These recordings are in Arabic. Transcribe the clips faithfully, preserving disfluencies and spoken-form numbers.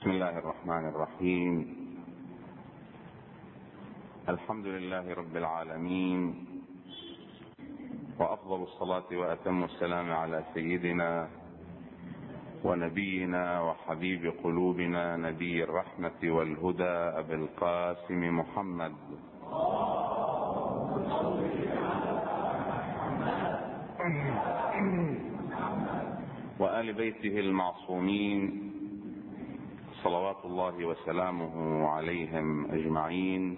بسم الله الرحمن الرحيم. الحمد لله رب العالمين، وأفضل الصلاة وأتم السلام على سيدنا ونبينا وحبيب قلوبنا نبي الرحمة والهدى أبي القاسم محمد وآل بيته المعصومين صلوات الله وسلامه عليهم أجمعين.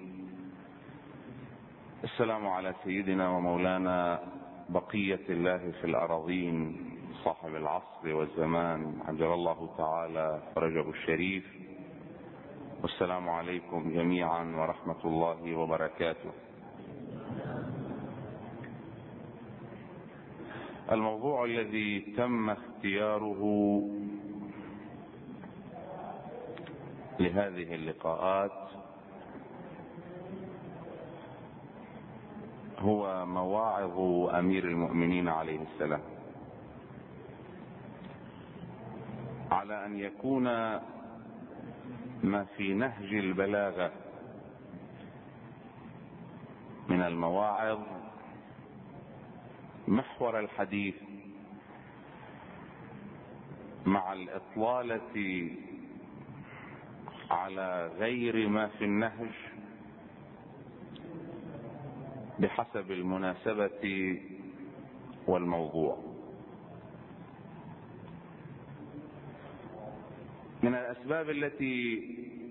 السلام على سيدنا ومولانا بقية الله في الأراضين صاحب العصر والزمان عجل الله تعالى فرجه الشريف، والسلام عليكم جميعا ورحمة الله وبركاته. الموضوع الذي تم اختياره لهذه اللقاءات هو مواعظ أمير المؤمنين عليه السلام، على أن يكون ما في نهج البلاغة من المواعظ محور الحديث، مع الإطلالة على غير ما في النهج بحسب المناسبة والموضوع. من الأسباب التي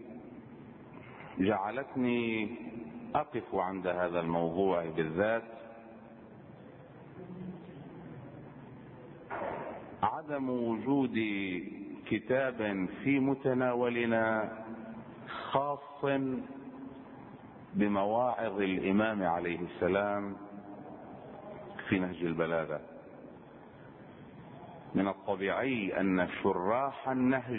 جعلتني أقف عند هذا الموضوع بالذات عدم وجود كتاب في متناولنا خاص بمواعظ الإمام عليه السلام في نهج البلاغة. من الطبيعي أن شراح النهج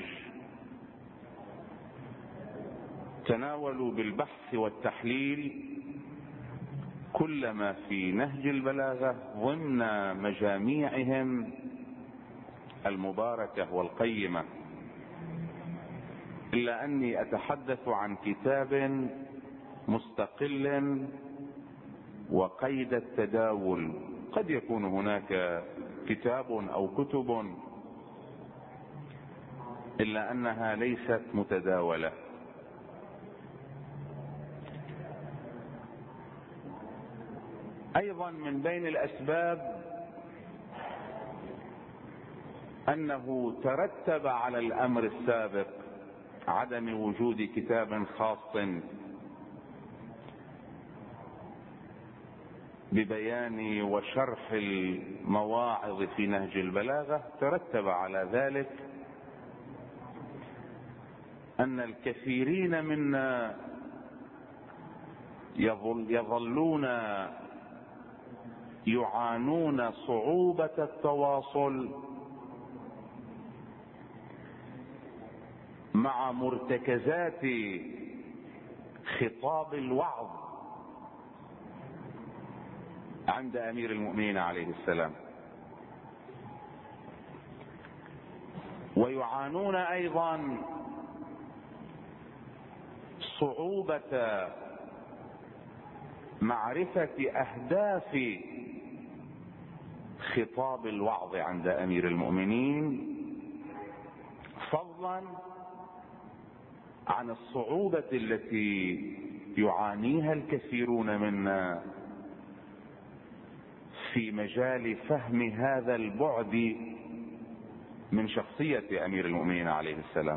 تناولوا بالبحث والتحليل كل ما في نهج البلاغة ضمن مجاميعهم المباركة والقيمة، إلا أني أتحدث عن كتاب مستقل وقيد التداول. قد يكون هناك كتاب أو كتب إلا أنها ليست متداولة. أيضا من بين الأسباب أنه ترتب على الأمر السابق عدم وجود كتاب خاص ببيان وشرح المواعظ في نهج البلاغة. ترتب على ذلك أن الكثيرين منا يظل يظلون يعانون صعوبة التواصل مع مرتكزات خطاب الوعظ عند أمير المؤمنين عليه السلام، ويعانون أيضا صعوبة معرفة أهداف خطاب الوعظ عند أمير المؤمنين، فضلا عن الصعوبة التي يعانيها الكثيرون منا في مجال فهم هذا البعد من شخصية أمير المؤمنين عليه السلام.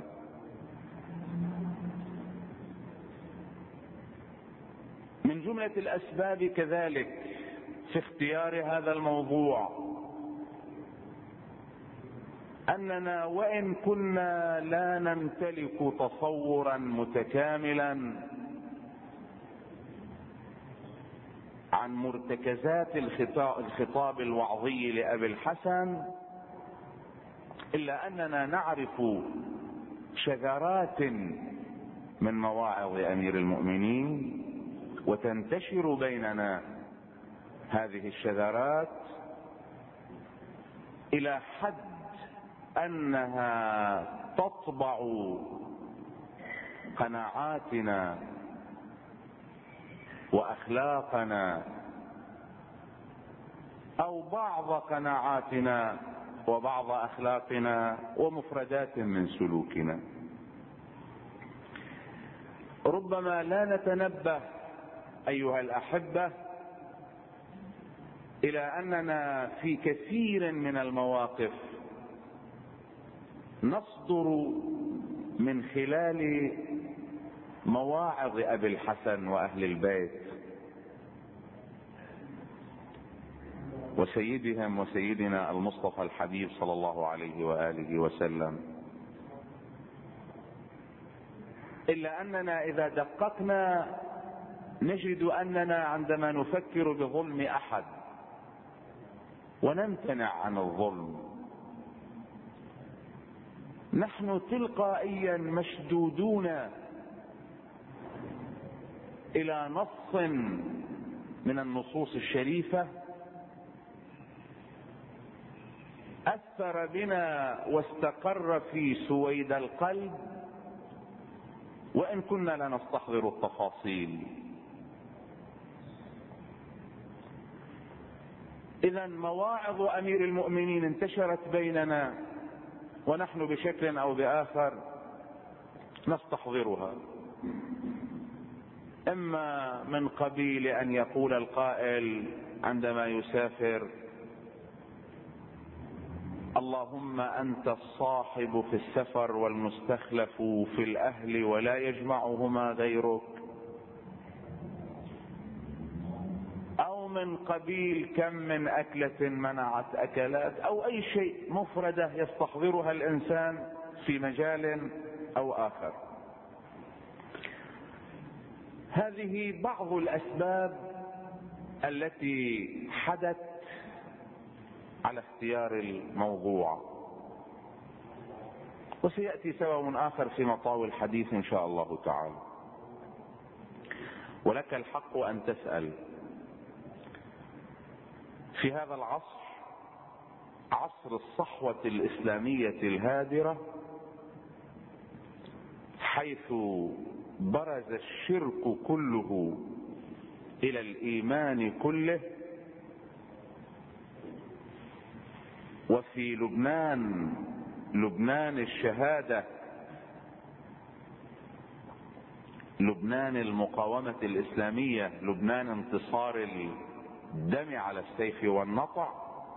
من جملة الأسباب كذلك في اختيار هذا الموضوع أننا وإن كنا لا نمتلك تصورا متكاملا عن مرتكزات الخطاب الوعظي لأبي الحسن، إلا أننا نعرف شذرات من مواعظ أمير المؤمنين، وتنتشر بيننا هذه الشذرات إلى حد أنها تطبع قناعاتنا واخلاقنا او بعض قناعاتنا وبعض اخلاقنا ومفردات من سلوكنا. ربما لا نتنبه ايها الاحبة الى اننا في كثير من المواقف نصدر من خلال مواعظ ابي الحسن واهل البيت وسيدهم وسيدنا المصطفى الحبيب صلى الله عليه وآله وسلم، إلا أننا إذا دققنا نجد أننا عندما نفكر بظلم أحد ونمتنع عن الظلم نحن تلقائيا مشدودون إلى نص من النصوص الشريفة أثر بنا واستقر في سويد القلب، وإن كنا لا نستحضر التفاصيل. إذا مواعظ أمير المؤمنين انتشرت بيننا ونحن بشكل أو بآخر نستحضرها، إما من قبيل أن يقول القائل عندما يسافر: اللهم أنت الصاحب في السفر والمستخلف في الأهل ولا يجمعهما غيرك، أو من قبيل كم من أكلة منعت أكلات، أو أي شيء مفردة يستحضرها الإنسان في مجال أو آخر. هذه بعض الأسباب التي حدث على اختيار الموضوع، وسيأتي سبب آخر في مطاوي الحديث إن شاء الله تعالى. ولك الحق أن تسأل: في هذا العصر، عصر الصحوة الإسلامية الهادرة، حيث برز الشرك كله إلى الإيمان كله، وفي لبنان لبنان الشهادة، لبنان المقاومة الإسلامية، لبنان انتصار الدم على السيف والنطع،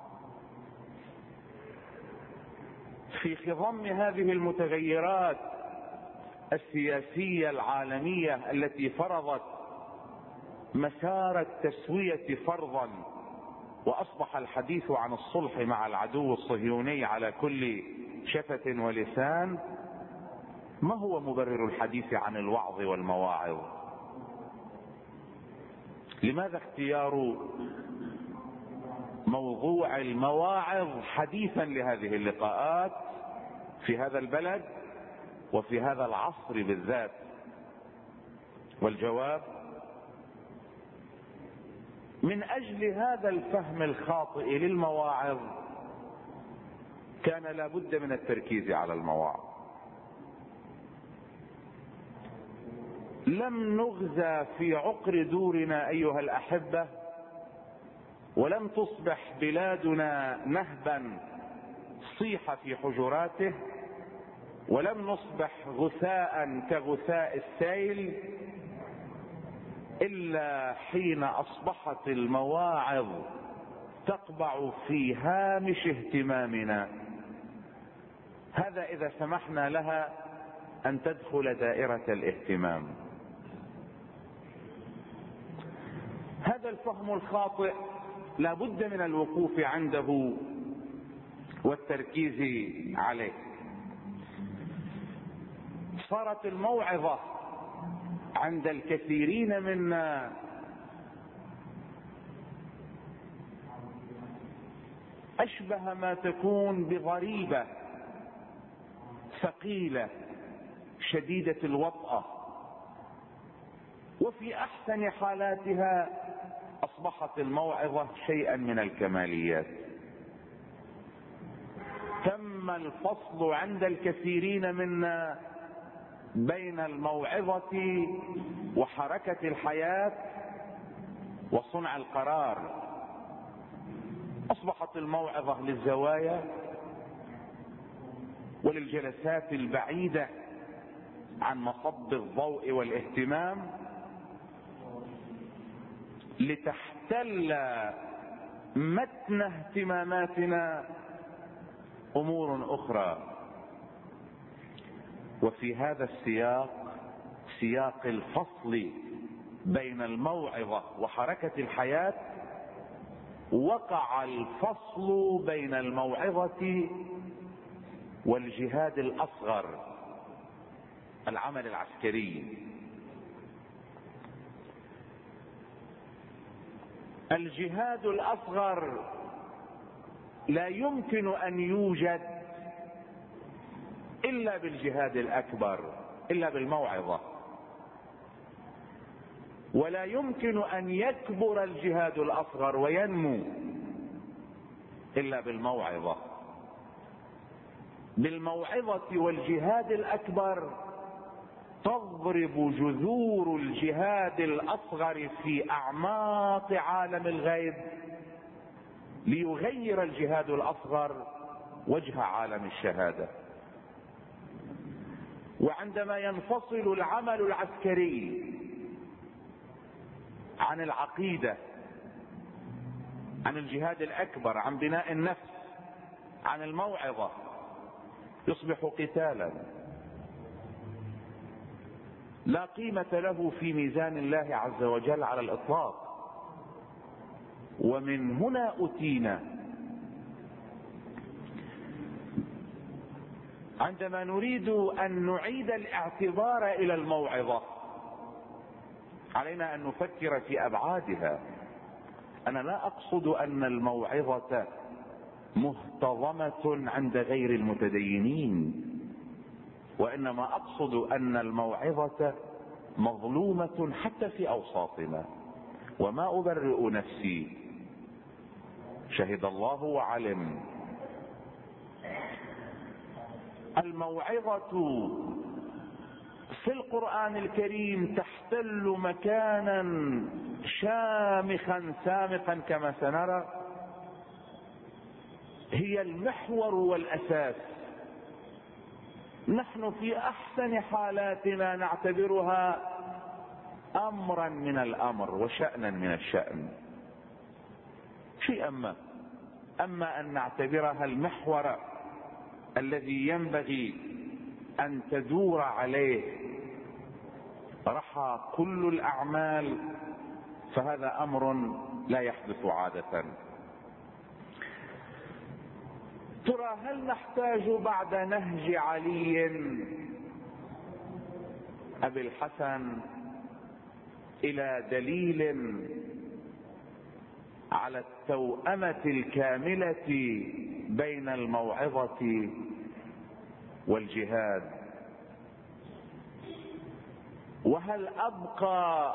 في خضم هذه المتغيرات السياسية العالمية التي فرضت مسار التسوية فرضا، وأصبح الحديث عن الصلح مع العدو الصهيوني على كل شفة ولسان، ما هو مبرر الحديث عن الوعظ والمواعظ؟ لماذا اختيار موضوع المواعظ حديثا لهذه اللقاءات في هذا البلد وفي هذا العصر بالذات؟ والجواب: من أجل هذا الفهم الخاطئ للمواعظ كان لا بد من التركيز على المواعظ. لم نغزى في عقر دورنا أيها الأحبة، ولم تصبح بلادنا نهبا صيح في حجراته، ولم نصبح غثاء كغثاء السيل، إلا حين أصبحت المواعظ تقبع في هامش اهتمامنا، هذا إذا سمحنا لها أن تدخل دائرة الاهتمام. هذا الفهم الخاطئ لا بد من الوقوف عنده والتركيز عليه. صارت الموعظة عند الكثيرين منا أشبه ما تكون بضريبة ثقيلة شديدة الوطأة، وفي أحسن حالاتها أصبحت الموعظة شيئا من الكماليات. تم الفصل عند الكثيرين منا بين الموعظة وحركة الحياة وصنع القرار. أصبحت الموعظة للزوايا وللجلسات البعيدة عن مصب الضوء والاهتمام، لتحتل متن اهتماماتنا أمور أخرى. وفي هذا السياق، سياق الفصل بين الموعظة وحركة الحياة، وقع الفصل بين الموعظة والجهاد الأصغر، العمل العسكري. الجهاد الأصغر لا يمكن أن يوجد إلا بالجهاد الأكبر، إلا بالموعظة. ولا يمكن أن يكبر الجهاد الأصغر وينمو إلا بالموعظة. بالموعظة والجهاد الأكبر تضرب جذور الجهاد الأصغر في أعماق عالم الغيب، ليغير الجهاد الأصغر وجه عالم الشهادة. وعندما ينفصل العمل العسكري عن العقيدة، عن الجهاد الأكبر، عن بناء النفس، عن الموعظة، يصبح قتالا لا قيمة له في ميزان الله عز وجل على الإطلاق. ومن هنا أتينا عندما نريد أن نعيد الاعتبار إلى الموعظة، علينا أن نفكر في أبعادها. أنا لا أقصد أن الموعظة مهتضمة عند غير المتدينين، وإنما أقصد أن الموعظة مظلومة حتى في أوساطنا. وما أبرئ نفسي، شهد الله وعلم. الموعظة في القرآن الكريم تحتل مكانا شامخا سامقا كما سنرى، هي المحور والأساس. نحن في أحسن حالاتنا نعتبرها أمرا من الأمر وشأنا من الشأن، شيئا ما. أما أن نعتبرها المحور الذي ينبغي أن تدور عليه رحى كل الأعمال، فهذا أمر لا يحدث عادة. ترى هل نحتاج بعد نهج علي أبي الحسن إلى دليل على التوأمة الكاملة بين الموعظة والجهاد؟ وهل أبقى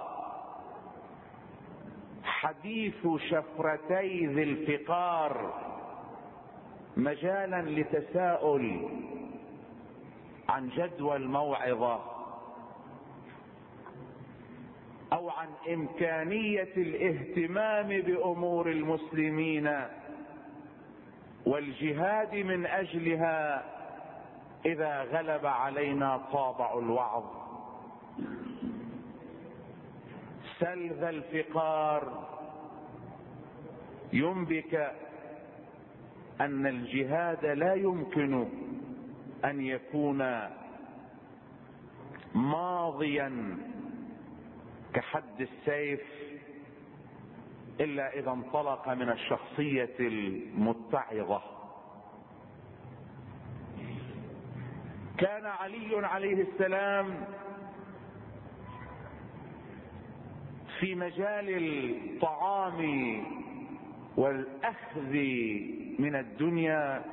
حديث شفرتي ذي الفقار مجالا لتساؤل عن جدوى الموعظة أو عن إمكانية الاهتمام بأمور المسلمين والجهاد من أجلها إذا غلب علينا طابع الوعظ؟ سل ذا الفقار ينبك أن الجهاد لا يمكن أن يكون ماضيا كحد السيف إلا إذا انطلق من الشخصية المتعظة. كان علي عليه السلام في مجال الطعام والأخذ من الدنيا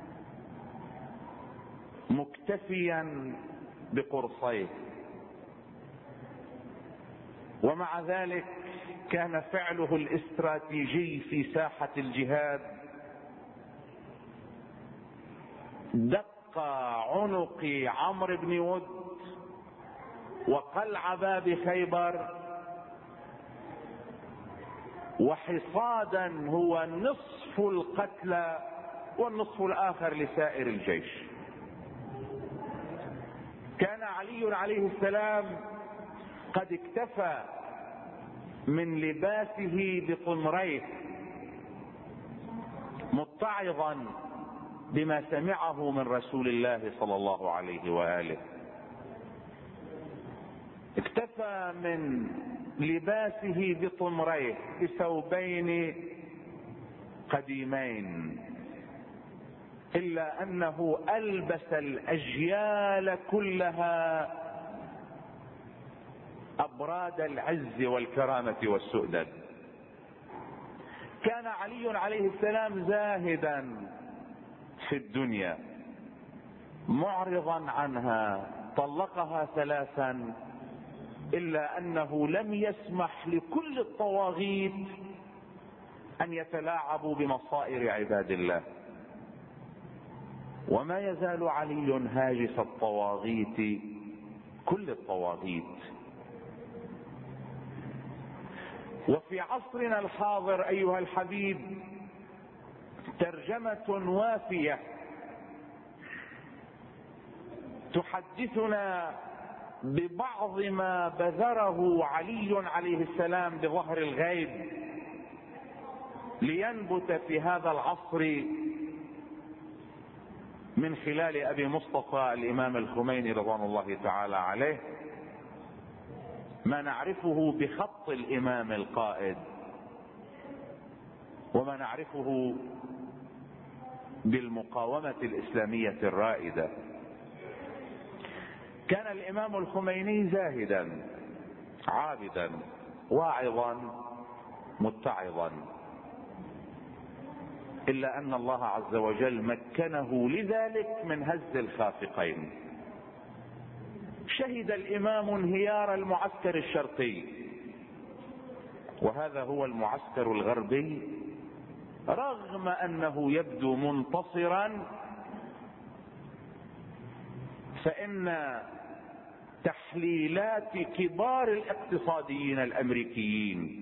مكتفيا بقرصيه، ومع ذلك كان فعله الاستراتيجي في ساحة الجهاد دق عنق عمرو بن ود وقلع باب خيبر، وحصادا هو نصف القتلى والنصف الآخر لسائر الجيش. كان علي عليه السلام قد اكتفى من لباسه بطمريه متعظا بما سمعه من رسول الله صلى الله عليه وآله. اكتفى من لباسه بطمريه بثوبين قديمين، إلا أنه ألبس الأجيال كلها أبراد العز والكرامة والسؤدد. كان علي عليه السلام زاهدا في الدنيا معرضا عنها، طلقها ثلاثا، إلا أنه لم يسمح لكل الطواغيت أن يتلاعبوا بمصائر عباد الله. وما يزال علي هاجس الطواغيت، كل الطواغيت. وفي عصرنا الحاضر أيها الحبيب ترجمة وافية تحدثنا ببعض ما بذره علي عليه السلام بظهر الغيب لينبت في هذا العصر من خلال أبي مصطفى الإمام الخميني رضوان الله تعالى عليه، ما نعرفه بخط الإمام القائد وما نعرفه بالمقاومة الإسلامية الرائدة. كان الإمام الخميني زاهدا عابدا واعظا متعظا، إلا أن الله عز وجل مكنه لذلك من هز الخافقين. شهد الإمام انهيار المعسكر الشرقي، وهذا هو المعسكر الغربي، رغم أنه يبدو منتصرا، فإن تحليلات كبار الاقتصاديين الأمريكيين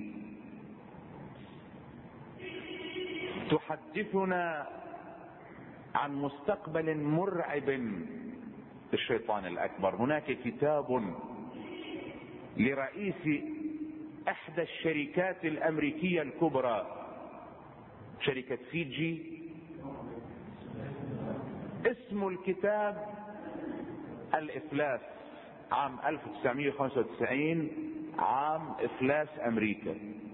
تحدثنا عن مستقبل مرعب للشيطان الأكبر. هناك كتاب لرئيس إحدى الشركات الأمريكية الكبرى، شركة فيجي، اسم الكتاب الإفلاس، عام ألف وتسعمائة وخمسة وتسعين، عام إفلاس أمريكا.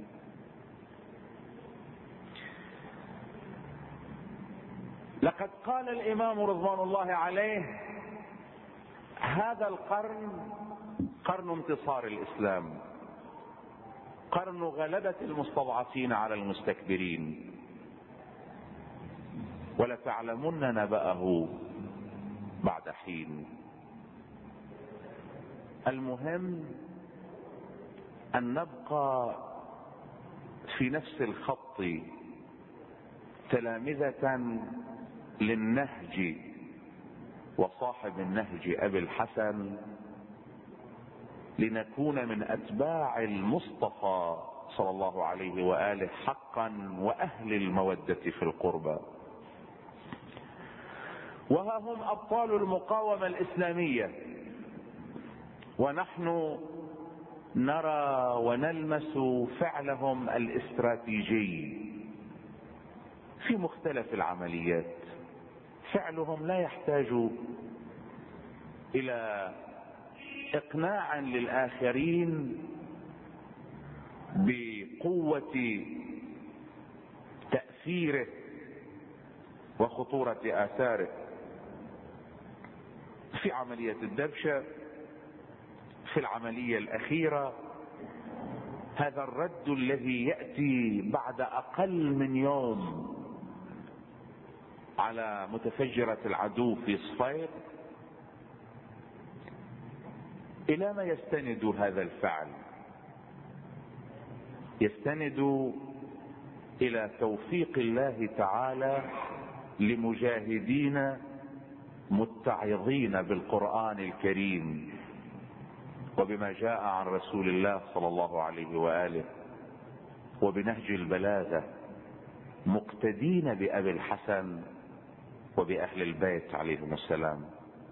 لقد قال الإمام رضوان الله عليه: هذا القرن قرن انتصار الإسلام، قرن غلبة المستضعفين على المستكبرين، ولتعلمن نبأه بعد حين. المهم أن نبقى في نفس الخط تلامذة للنهج وصاحب النهج أبي الحسن، لنكون من أتباع المصطفى صلى الله عليه وآله حقا وأهل المودة في القربى. وها هم أبطال المقاومة الإسلامية، ونحن نرى ونلمس فعلهم الاستراتيجي في مختلف العمليات. فعلهم لا يحتاج إلى إقناع للآخرين بقوة تأثيره وخطورة آثاره. في عملية الدبشة، في العملية الأخيرة، هذا الرد الذي يأتي بعد أقل من يوم على متفجرة العدو في صفير، إلى ما يستند هذا الفعل؟ يستند إلى توفيق الله تعالى لمجاهدين متعظين بالقرآن الكريم، وبما جاء عن رسول الله صلى الله عليه وآله وبنهج البلاغة، مقتدين بأبي الحسن وبأهل البيت عليهم السلام.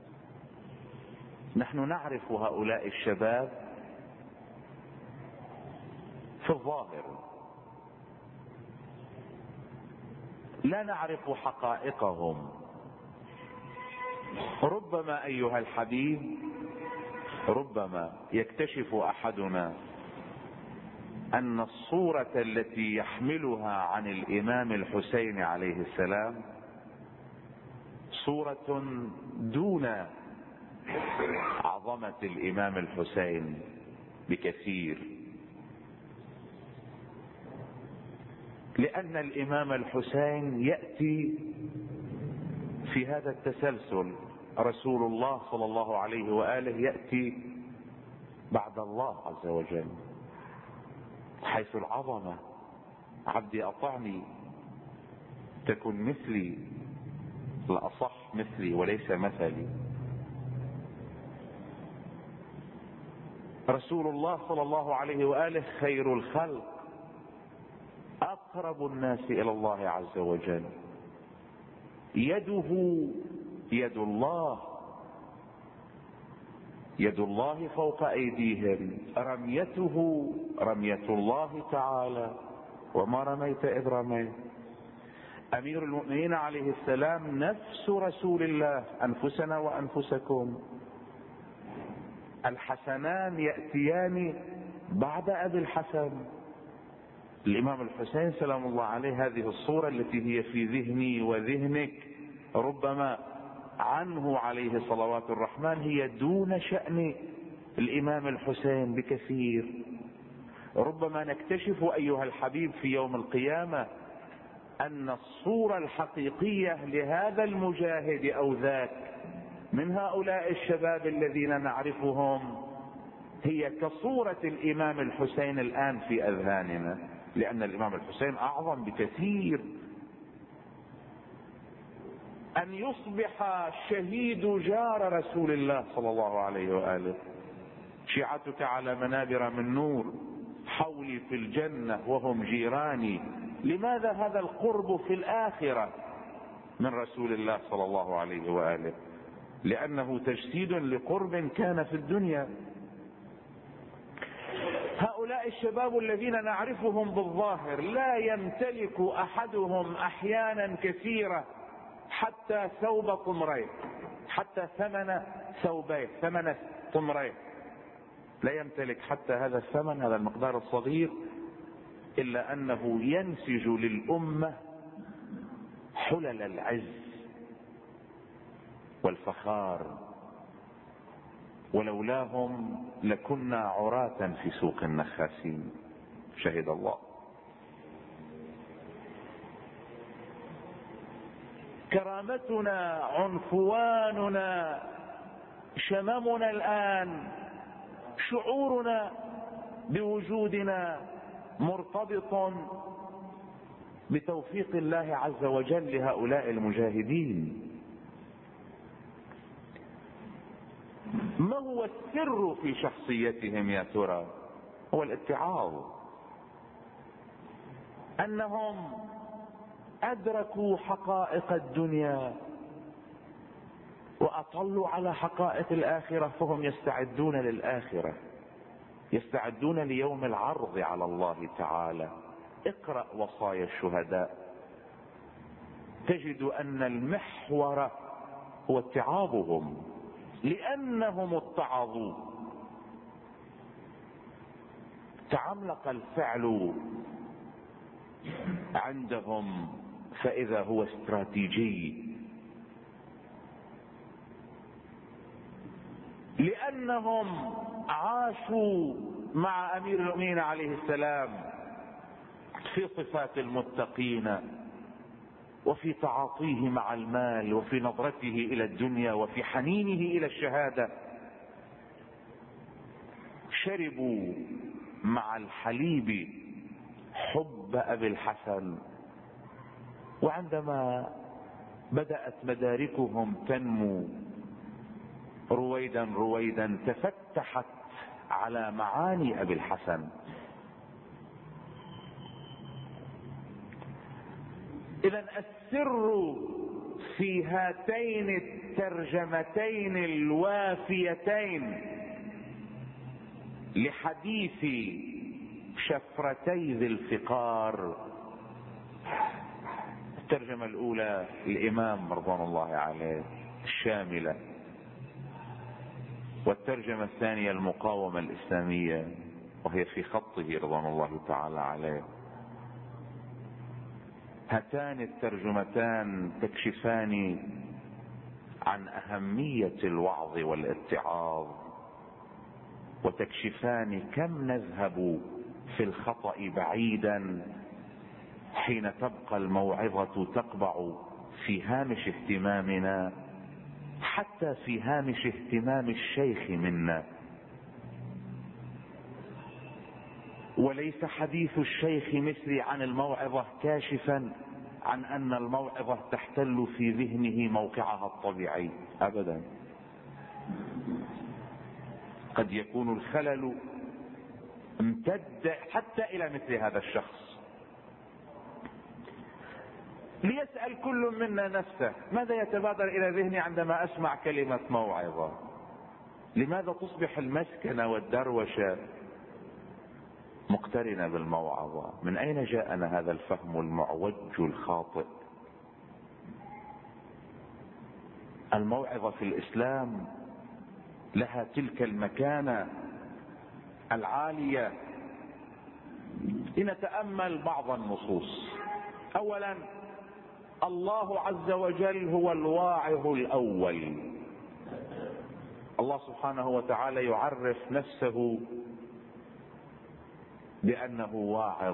نحن نعرف هؤلاء الشباب في الظاهر، لا نعرف حقائقهم. ربما أيها الحبيب، ربما يكتشف أحدنا أن الصورة التي يحملها عن الإمام الحسين عليه السلام صورة دون عظمة الإمام الحسين بكثير، لأن الإمام الحسين يأتي في هذا التسلسل. رسول الله صلى الله عليه وآله يأتي بعد الله عز وجل، حيث العظمة. عبدي أطعني تكن مثلي، الأصح مثلي وليس مثلي. رسول الله صلى الله عليه وآله خير الخلق، أقرب الناس إلى الله عز وجل، يده يد الله، يد الله فوق أيديهم، رميته رمية الله تعالى، وما رميت إذ رميت. أمير المؤمنين عليه السلام نفس رسول الله، أنفسنا وأنفسكم. الحسنان يأتيان بعد أبي الحسن. الإمام الحسين سلام الله عليه، هذه الصورة التي هي في ذهني وذهنك ربما عنه عليه صلوات الرحمن هي دون شأن الإمام الحسين بكثير. ربما نكتشف أيها الحبيب في يوم القيامة أن الصورة الحقيقية لهذا المجاهد أو ذاك من هؤلاء الشباب الذين نعرفهم هي كصورة الإمام الحسين الآن في أذهاننا، لأن الإمام الحسين أعظم بكثير. أن يصبح شهيد جار رسول الله صلى الله عليه وآله، شيعتك على منابر من نور، حولي في الجنة وهم جيراني. لماذا هذا القرب في الآخرة من رسول الله صلى الله عليه وآله؟ لأنه تجسيد لقرب كان في الدنيا. هؤلاء الشباب الذين نعرفهم بالظاهر لا يمتلك أحدهم أحيانا كثيرة حتى ثوب طمرين، حتى ثمن ثوبين، ثمن طمرين، لا يمتلك حتى هذا الثمن، هذا المقدار الصغير، إلا أنه ينسج للأمة حلل العز والفخار، ولولاهم لكنا عراة في سوق النخاسين. شهد الله. كرامتنا، عنفواننا، شممنا الآن، شعورنا بوجودنا مرتبط بتوفيق الله عز وجل لهؤلاء المجاهدين. ما هو السر في شخصيتهم يا ترى؟ هو الاتعاظ، أنهم أدركوا حقائق الدنيا وأطلوا على حقائق الآخرة، فهم يستعدون للآخرة، يستعدون ليوم العرض على الله تعالى. اقرأ وصايا الشهداء تجد أن المحور هو اتعاظهم، لأنهم اتعظوا. تعملق الفعل عندهم فإذا هو استراتيجي، لأنهم عاشوا مع أمير المؤمنين عليه السلام في صفات المتقين، وفي تعاطيه مع المال، وفي نظرته إلى الدنيا، وفي حنينه إلى الشهادة. شربوا مع الحليب حب أبي الحسن، وعندما بدأت مداركهم تنمو رويدا رويدا تفك فتحت على معاني أبي الحسن. إذن السر في هاتين الترجمتين الوافيتين لحديث شفرتي ذي الفقار. الترجمة الأولى الإمام رضوان الله عليه الشاملة، والترجمة الثانية المقاومة الإسلامية وهي في خطه رضوان الله تعالى عليه. هاتان الترجمتان تكشفان عن أهمية الوعظ والاتعاظ، وتكشفان كم نذهب في الخطأ بعيدا حين تبقى الموعظة تقبع في هامش اهتمامنا، حتى في هامش اهتمام الشيخ منا. وليس حديث الشيخ مثلي عن الموعظة كاشفا عن أن الموعظة تحتل في ذهنه موقعها الطبيعي أبدا. قد يكون الخلل امتد حتى إلى مثل هذا الشخص. ليسأل كل منا نفسه: ماذا يتبادر إلى ذهني عندما أسمع كلمة موعظة؟ لماذا تصبح المسكنة والدروشة مقترنة بالموعظة؟ من أين جاءنا هذا الفهم المعوج الخاطئ؟ الموعظة في الإسلام لها تلك المكانة العالية. لنتأمل بعض النصوص. أولا، الله عز وجل هو الواعظ الأول. الله سبحانه وتعالى يعرف نفسه بأنه واعظ.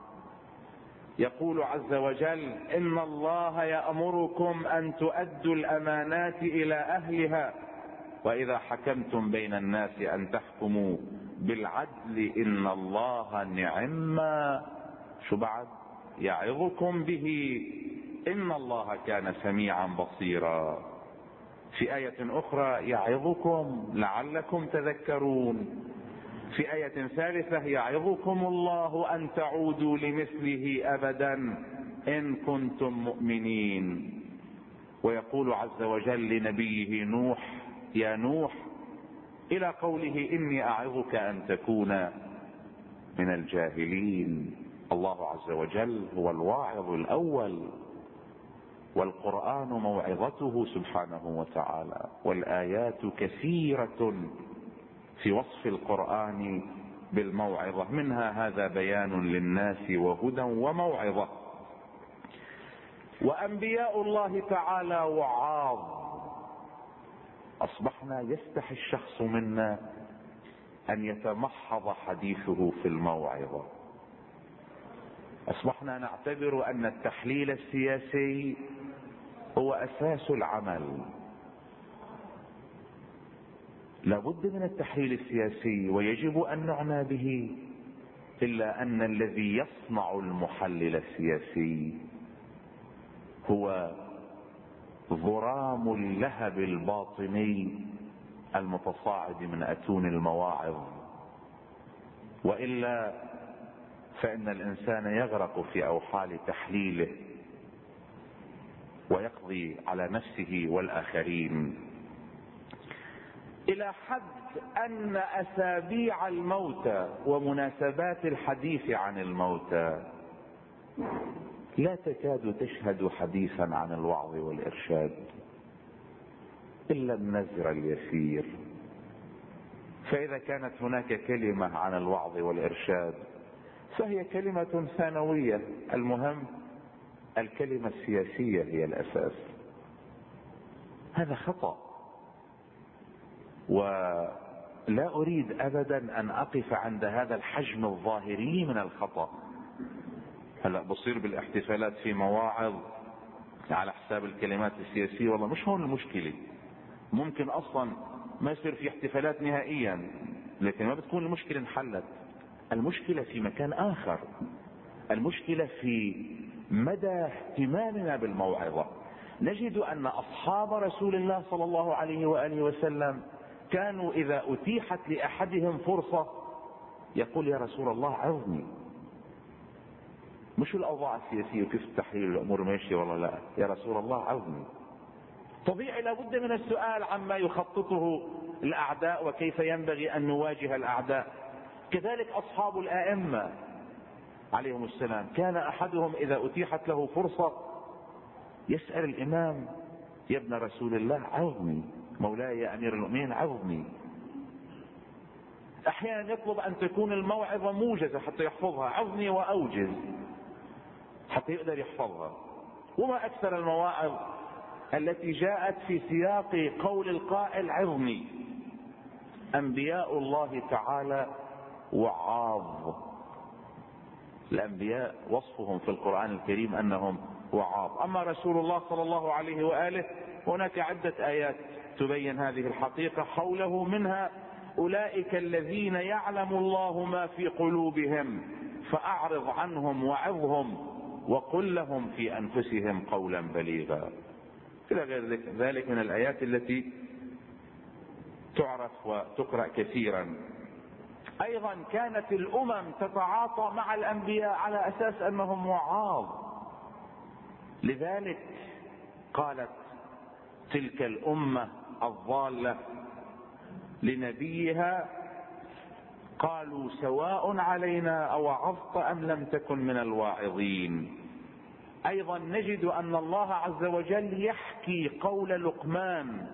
يقول عز وجل: إن الله يأمركم أن تؤدوا الأمانات إلى أهلها وإذا حكمتم بين الناس أن تحكموا بالعدل إن الله نعما شو بعد يعظكم به إن الله كان سميعا بصيرا. في آية أخرى: يعظكم لعلكم تذكرون. في آية ثالثة: يعظكم الله أن تعودوا لمثله أبدا إن كنتم مؤمنين. ويقول عز وجل لنبيه نوح: يا نوح، إلى قوله: إني أعظك أن تكون من الجاهلين. الله عز وجل هو الواعظ الأول، والقرآن موعظته سبحانه وتعالى، والآيات كثيرة في وصف القرآن بالموعظة، منها هذا بيان للناس وهدى وموعظة. وأنبياء الله تعالى وعاظ. أصبحنا يستحي الشخص منا أن يتمحض حديثه في الموعظة. أصبحنا نعتبر أن التحليل السياسي هو أساس العمل. لابد من التحليل السياسي ويجب أن نعنى به، إلا أن الذي يصنع المحلل السياسي هو ضرام اللهب الباطني المتصاعد من أتون المواعظ. وإلا فإن الإنسان يغرق في أوحال تحليله ويقضي على نفسه والآخرين، إلى حد أن أسابيع الموتى ومناسبات الحديث عن الموتى لا تكاد تشهد حديثا عن الوعظ والإرشاد إلا النزر اليسير. فإذا كانت هناك كلمة عن الوعظ والإرشاد فهي كلمة ثانوية، المهم الكلمة السياسية هي الأساس. هذا خطأ، ولا أريد أبدا أن أقف عند هذا الحجم الظاهري من الخطأ. هلأ بصير بالاحتفالات في مواعظ على حساب الكلمات السياسية، والله مش هون المشكلة. ممكن أصلا ما يصير في احتفالات نهائيا، لكن ما بتكون المشكلة انحلت. المشكلة في مكان آخر، المشكلة في مدى اهتمامنا بالموعظة. نجد أن أصحاب رسول الله صلى الله عليه وآله وسلم كانوا إذا أتيحت لأحدهم فرصة يقول يا رسول الله عظني، مش الأوضاع السياسية وكيف التحليل الأمور ماشية ولا لا، يا رسول الله عظني. طبيعي لابد من السؤال عما يخططه الأعداء وكيف ينبغي أن نواجه الأعداء. كذلك أصحاب الآئمة عليهم السلام، كان أحدهم إذا أتيحت له فرصة يسأل الإمام يا ابن رسول الله عظني، مولاي يا أمير المؤمنين عظني. أحيانا يطلب أن تكون الموعظة موجزة حتى يحفظها، عظني وأوجز، حتى يقدر يحفظها. وما أكثر المواعظ التي جاءت في سياق قول القائل عظني. أنبياء الله تعالى وعاظ، الأنبياء وصفهم في القرآن الكريم أنهم وعاظ. أما رسول الله صلى الله عليه وآله هناك عدة آيات تبين هذه الحقيقة حوله، منها أولئك الذين يعلم الله ما في قلوبهم فأعرض عنهم وعظهم وقل لهم في أنفسهم قولا بليغا، إلى غير ذلك من الآيات التي تعرف وتقرأ كثيرا. أيضا كانت الأمم تتعاطى مع الأنبياء على أساس أنهم وعاظ، لذلك قالت تلك الأمة الضالة لنبيها قالوا سواء علينا أوعظت أم لم تكن من الواعظين. أيضا نجد أن الله عز وجل يحكي قول لقمان،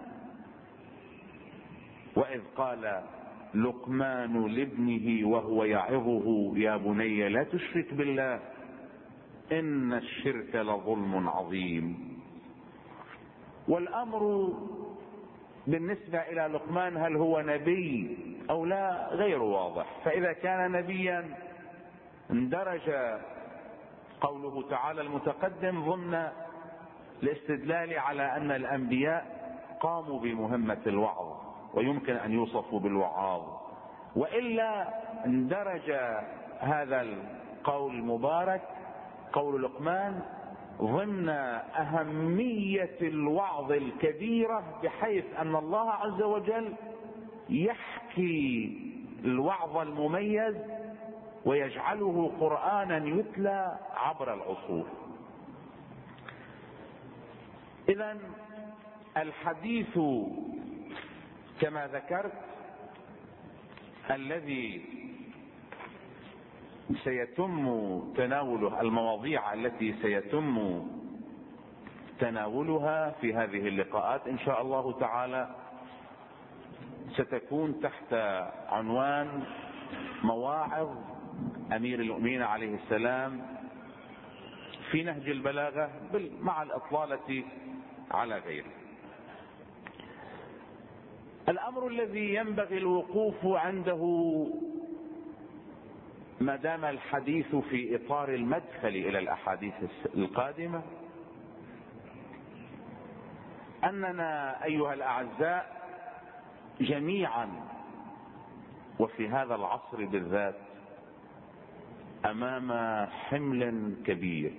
وإذ قال لقمان لابنه وهو يعظه يا بني لا تشرك بالله إن الشرك لظلم عظيم. والأمر بالنسبة إلى لقمان هل هو نبي أو لا غير واضح، فإذا كان نبيا اندرج قوله تعالى المتقدم ضمن الاستدلال على أن الأنبياء قاموا بمهمة الوعظ ويمكن أن يوصفوا بالوعاظ، وإلا اندرج هذا القول المبارك قول لقمان ضمن أهمية الوعظ الكبيرة، بحيث أن الله عز وجل يحكي الوعظ المميز ويجعله قرآنا يتلى عبر العصور. إذن الحديث كما ذكرت الذي سيتم تناوله، المواضيع التي سيتم تناولها في هذه اللقاءات إن شاء الله تعالى ستكون تحت عنوان مواعظ أمير المؤمنين عليه السلام في نهج البلاغة مع الإطلالة على غيره. الأمر الذي ينبغي الوقوف عنده ما دام الحديث في إطار المدخل إلى الأحاديث القادمة أننا أيها الأعزاء جميعا وفي هذا العصر بالذات أمام حمل كبير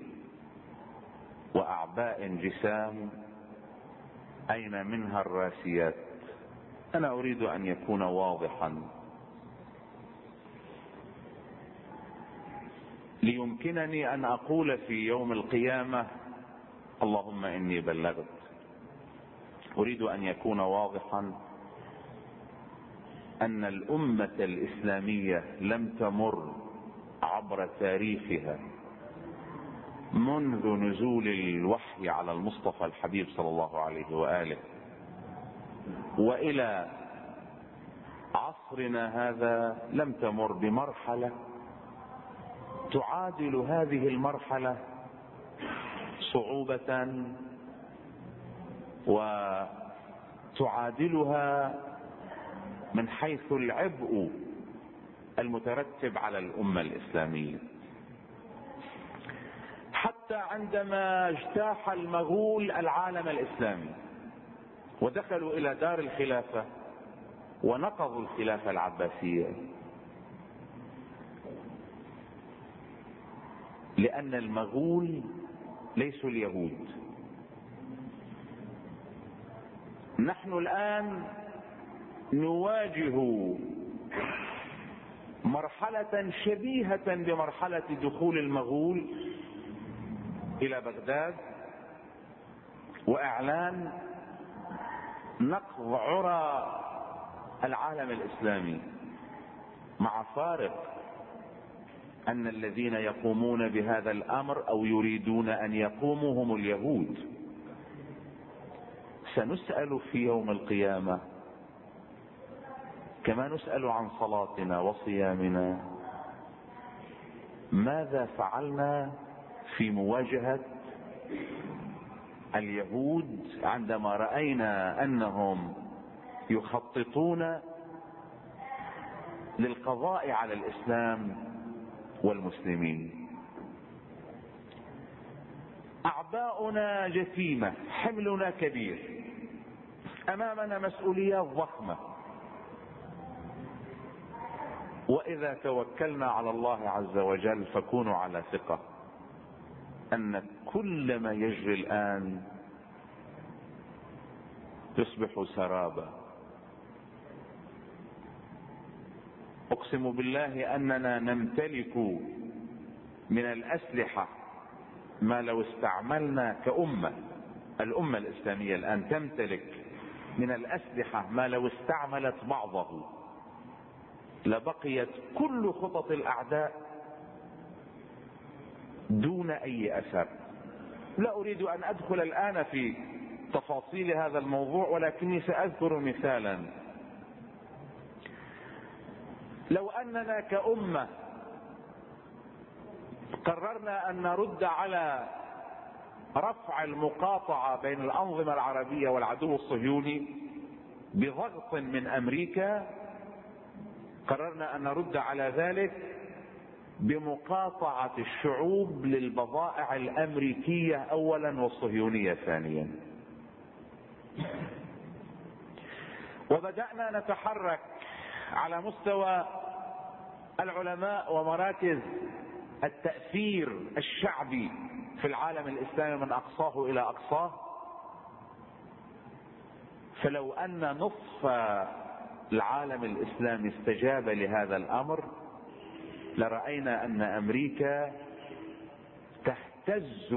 وأعباء جسام أين منها الراسيات. أنا أريد أن يكون واضحا ليمكنني أن أقول في يوم القيامة اللهم إني بلغت. أريد أن يكون واضحا أن الأمة الإسلامية لم تمر عبر تاريخها منذ نزول الوحي على المصطفى الحبيب صلى الله عليه وآله وإلى عصرنا هذا لم تمر بمرحلة تعادل هذه المرحلة صعوبة وتعادلها من حيث العبء المترتب على الأمة الإسلامية. حتى عندما اجتاح المغول العالم الإسلامي ودخلوا إلى دار الخلافة ونقضوا الخلافة العباسية، لأن المغول ليسوا اليهود. نحن الآن نواجه مرحلة شبيهة بمرحلة دخول المغول إلى بغداد وإعلان نقض عرى العالم الإسلامي، مع فارق أن الذين يقومون بهذا الأمر أو يريدون أن يقوموا هم اليهود. سنسأل في يوم القيامة كما نسأل عن صلاتنا وصيامنا ماذا فعلنا في مواجهة اليهود عندما رأينا أنهم يخططون للقضاء على الإسلام والمسلمين. أعباؤنا جسيمة، حملنا كبير، أمامنا مسؤوليات ضخمة، وإذا توكلنا على الله عز وجل فكونوا على ثقة أن كل ما يجري الآن يصبح سرابا. أقسم بالله أننا نمتلك من الأسلحة ما لو استعملنا كأمة، الأمة الإسلامية الآن تمتلك من الأسلحة ما لو استعملت بعضه لبقيت كل خطط الأعداء دون أي أثر. لا أريد أن أدخل الآن في تفاصيل هذا الموضوع، ولكني سأذكر مثالا. لو أننا كأمة قررنا أن نرد على رفع المقاطعة بين الأنظمة العربية والعدو الصهيوني بضغط من أمريكا، قررنا أن نرد على ذلك بمقاطعة الشعوب للبضائع الأمريكية أولا والصهيونية ثانيا. وبدأنا نتحرك على مستوى العلماء ومراكز التأثير الشعبي في العالم الإسلامي من أقصاه إلى أقصاه. فلو أن نصف العالم الإسلامي استجاب لهذا الأمر لرأينا أن أمريكا تهتز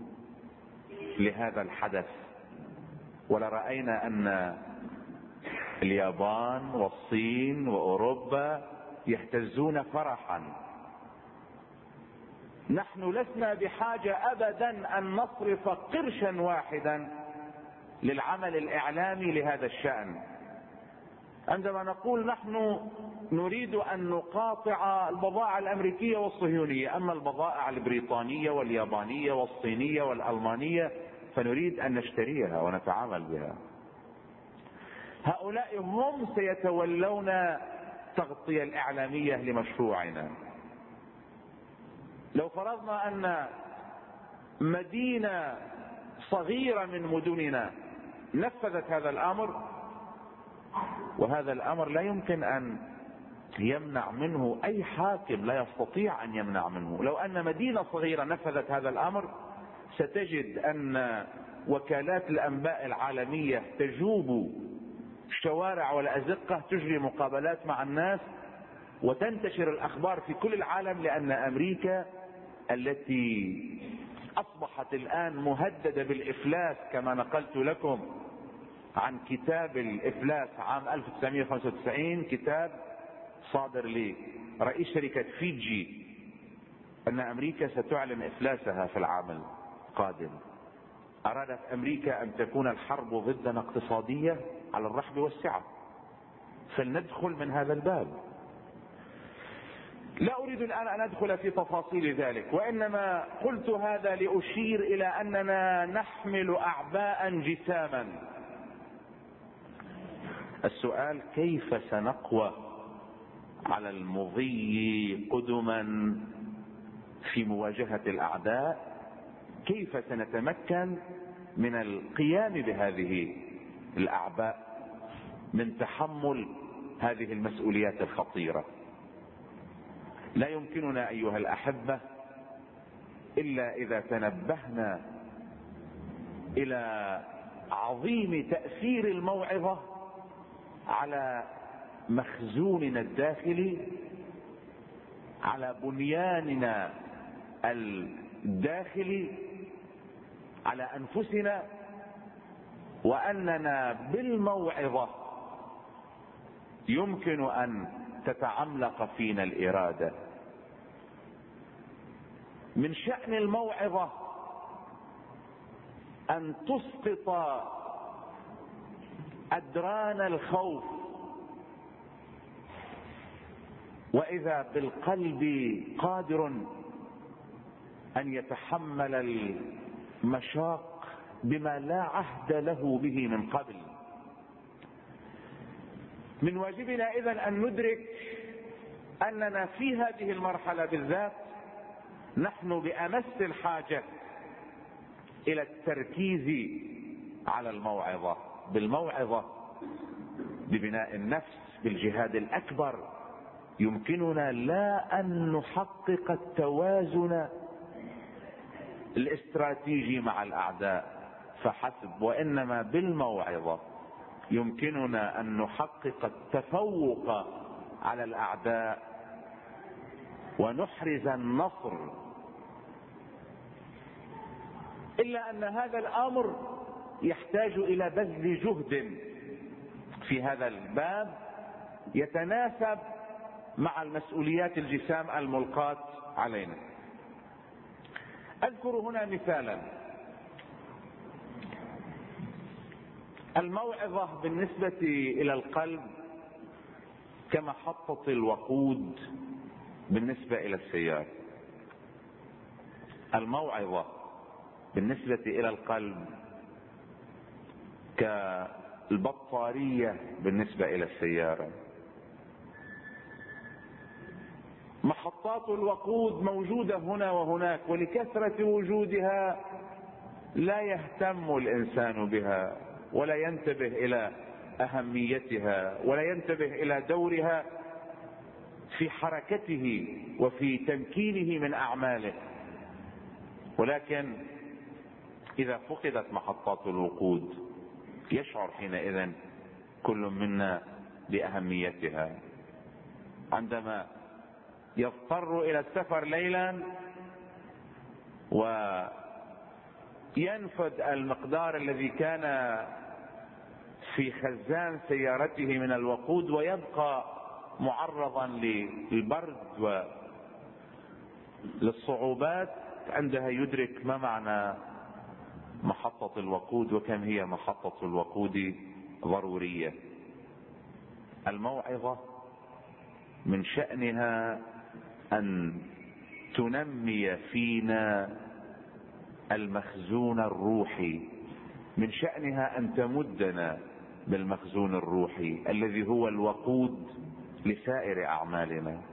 لهذا الحدث، ولرأينا أن اليابان والصين وأوروبا يهتزون فرحا. نحن لسنا بحاجة أبدا أن نصرف قرشا واحدا للعمل الإعلامي لهذا الشأن. عندما نقول نحن نريد أن نقاطع البضائع الأمريكية والصهيونية، أما البضائع البريطانية واليابانية والصينية والألمانية فنريد أن نشتريها ونتعامل بها. هؤلاء هم سيتولون التغطية الإعلامية لمشروعنا. لو فرضنا أن مدينة صغيرة من مدننا نفذت هذا الأمر، وهذا الأمر لا يمكن أن يمنع منه أي حاكم، لا يستطيع أن يمنع منه. لو أن مدينة صغيرة نفذت هذا الأمر ستجد أن وكالات الأنباء العالمية تجوب الشوارع والأزقة، تجري مقابلات مع الناس وتنتشر الأخبار في كل العالم، لأن أمريكا التي أصبحت الآن مهددة بالإفلاس كما نقلت لكم عن كتاب الإفلاس عام ألف وتسعمائة وخمسة وتسعين، كتاب صادر لرئيس شركة فيجي، أن أمريكا ستعلن إفلاسها في العام القادم. أرادت أمريكا أن تكون الحرب ضدنا اقتصادية على الرحب والسعة، فلندخل من هذا الباب. لا أريد الآن أن أدخل في تفاصيل ذلك، وإنما قلت هذا لأشير إلى أننا نحمل أعباء جساما. السؤال كيف سنقوى على المضي قدما في مواجهة الأعداء؟ كيف سنتمكن من القيام بهذه الأعباء، من تحمل هذه المسؤوليات الخطيرة؟ لا يمكننا أيها الأحبة إلا إذا تنبهنا إلى عظيم تأثير الموعظة على مخزوننا الداخلي، على بنياننا الداخلي، على أنفسنا، وأننا بالموعظة يمكن أن تتعملق فينا الإرادة. من شأن الموعظة أن تسقط أدران الخوف، وإذا بالقلب قادر أن يتحمل المشاق بما لا عهد له به من قبل. من واجبنا إذن أن ندرك أننا في هذه المرحلة بالذات نحن بأمس الحاجة إلى التركيز على الموعظة، بالموعظة، ببناء النفس، بالجهاد الأكبر، يمكننا لا أن نحقق التوازن الاستراتيجي مع الأعداء فحسب، وإنما بالموعظة يمكننا أن نحقق التفوق على الأعداء ونحرز النصر. إلا أن هذا الأمر يحتاج إلى بذل جهد في هذا الباب يتناسب مع المسؤوليات الجسام الملقاة علينا. أذكر هنا مثالا. الموعظة بالنسبة إلى القلب كمحطة الوقود بالنسبة إلى السيارة. الموعظة بالنسبة إلى القلب كالبطارية بالنسبة إلى السيارة. محطات الوقود موجودة هنا وهناك، ولكثرة وجودها لا يهتم الإنسان بها ولا ينتبه إلى أهميتها ولا ينتبه إلى دورها في حركته وفي تمكينه من أعماله. ولكن إذا فقدت محطات الوقود يشعر حينئذ كل منا بأهميتها. عندما يضطر إلى السفر ليلا وينفد المقدار الذي كان في خزان سيارته من الوقود ويبقى معرضا للبرد وللصعوبات، عندها يدرك ما معنى محطة الوقود وكم هي محطة الوقود ضرورية. الموعظة من شأنها أن تنمي فينا المخزون الروحي، من شأنها أن تمدنا بالمخزون الروحي الذي هو الوقود لسائر أعمالنا.